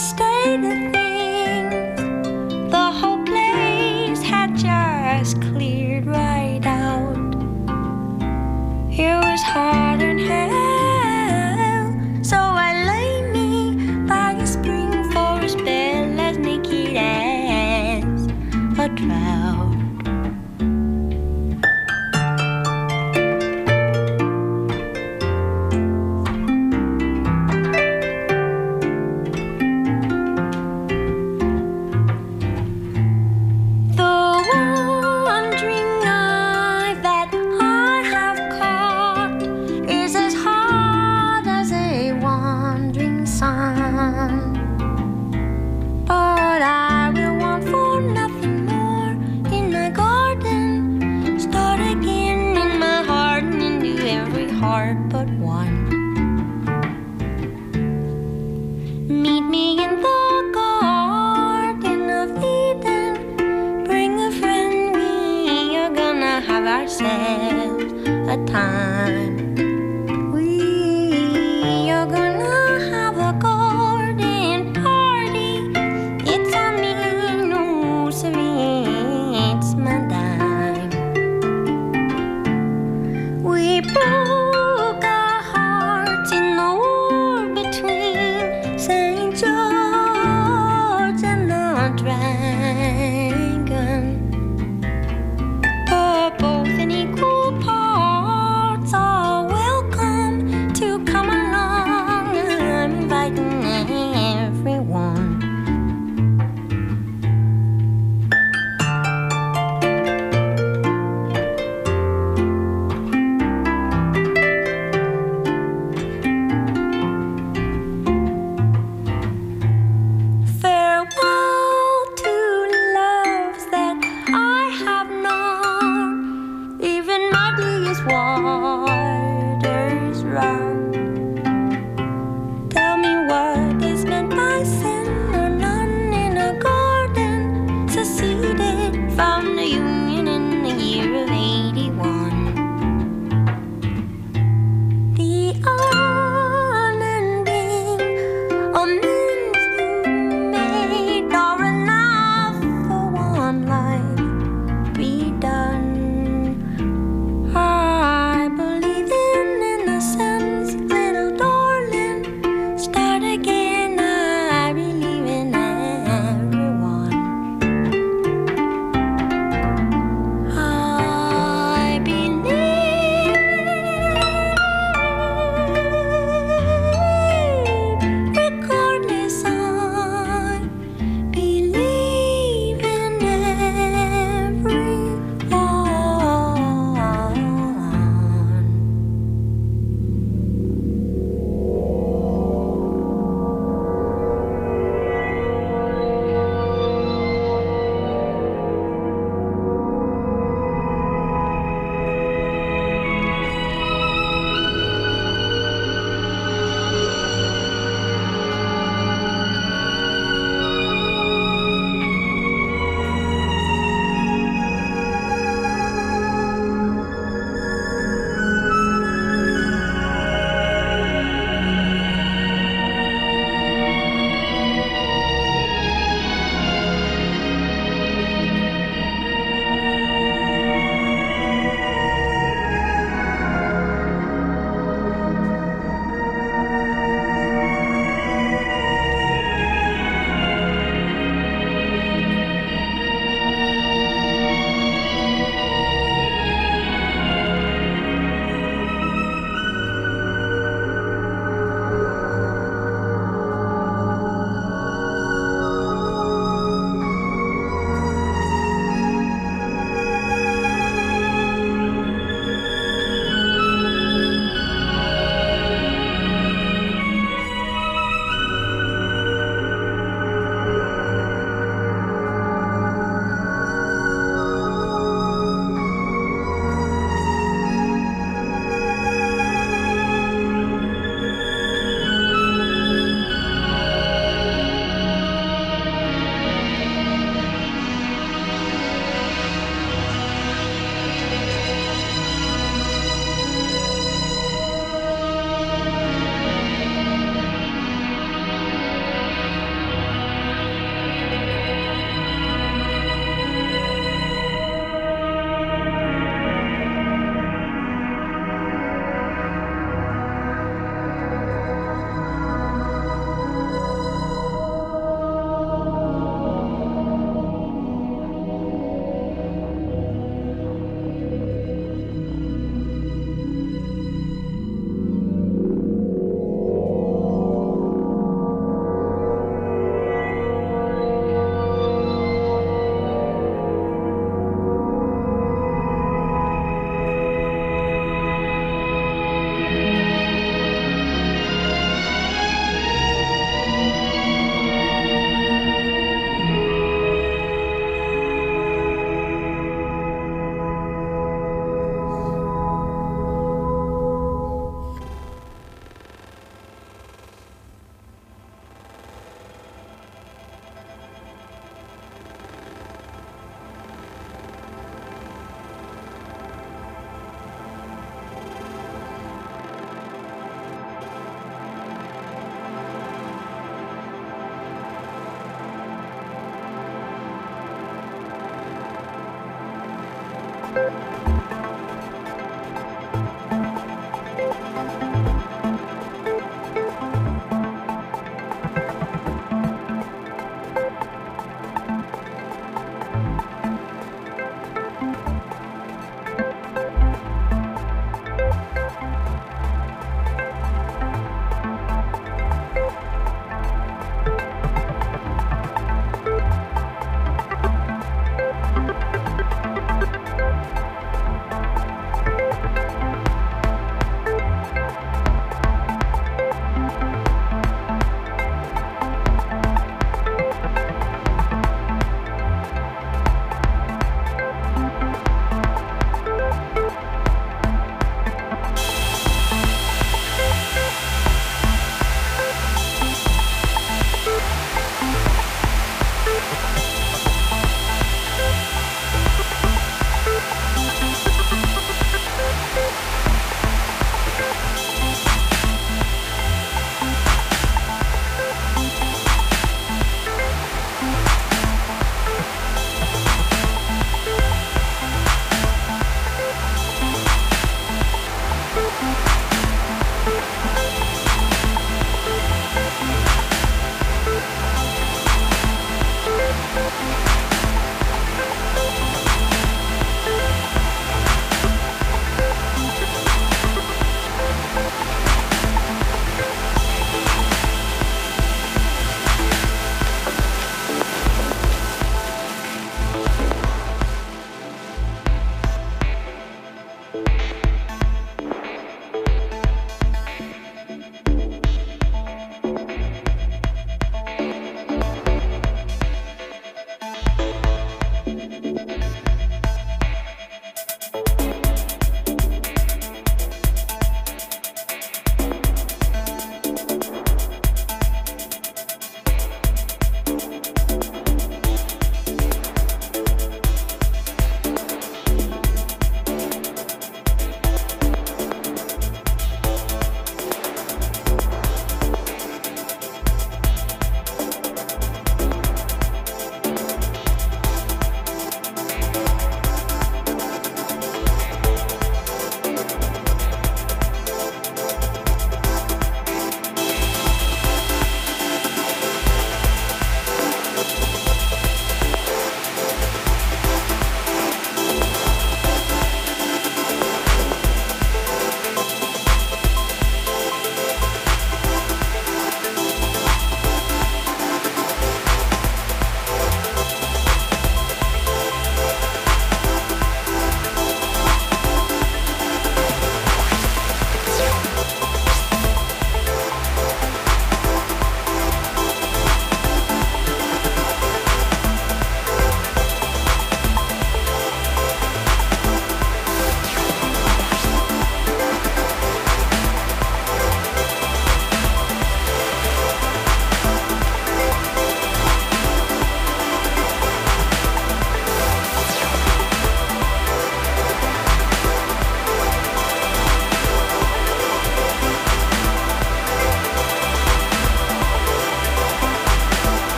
state of things, the whole place had just cleared right out. It was hard in hell, so I lay me by a spring for a spell as naked as a trout.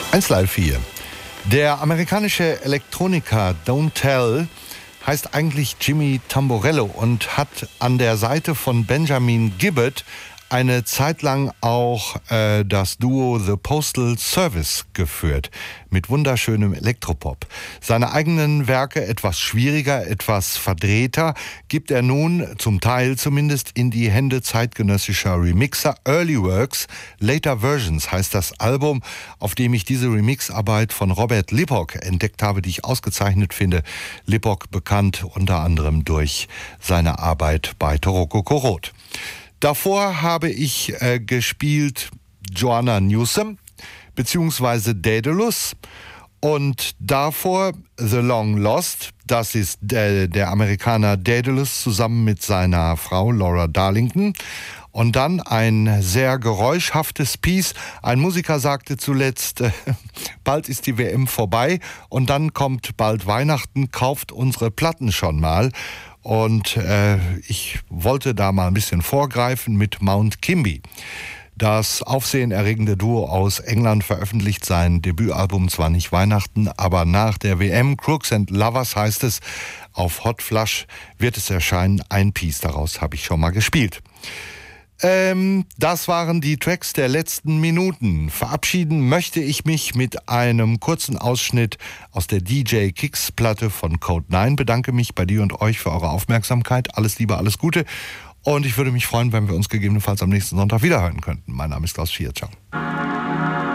eins Live hier. Der amerikanische Elektroniker Don't Tell heißt eigentlich Jimmy Tamborello und hat an der Seite von Benjamin Gibbard eine Zeit lang auch äh, das Duo The Postal Service geführt, mit wunderschönem Elektropop. Seine eigenen Werke, etwas schwieriger, etwas verdrehter, gibt er nun, zum Teil zumindest, in die Hände zeitgenössischer Remixer. Early Works, Later Versions heißt das Album, auf dem ich diese Remixarbeit von Robert Lippock entdeckt habe, die ich ausgezeichnet finde. Lippock bekannt unter anderem durch seine Arbeit bei Toroko Korot. Davor habe ich äh, gespielt Joanna Newsom beziehungsweise Daedalus und davor The Long Lost. Das ist der, der Amerikaner Daedalus zusammen mit seiner Frau Laura Darlington. Und dann ein sehr geräuschhaftes Piece. Ein Musiker sagte zuletzt, äh, bald ist die W M vorbei und dann kommt bald Weihnachten, kauft unsere Platten schon mal. Und äh, ich wollte da mal ein bisschen vorgreifen mit Mount Kimby. Das aufsehenerregende Duo aus England veröffentlicht sein Debütalbum zwar nicht Weihnachten, aber nach der W M, Crooks and Lovers heißt es, auf Hot Flush wird es erscheinen. Ein Piece daraus habe ich schon mal gespielt. Ähm, das waren die Tracks der letzten Minuten. Verabschieden möchte ich mich mit einem kurzen Ausschnitt aus der D J Kicks Platte von Code neun. Bedanke mich bei dir und euch für eure Aufmerksamkeit. Alles Liebe, alles Gute. Und ich würde mich freuen, wenn wir uns gegebenenfalls am nächsten Sonntag wiederhören könnten. Mein Name ist Klaus Vier. Ciao.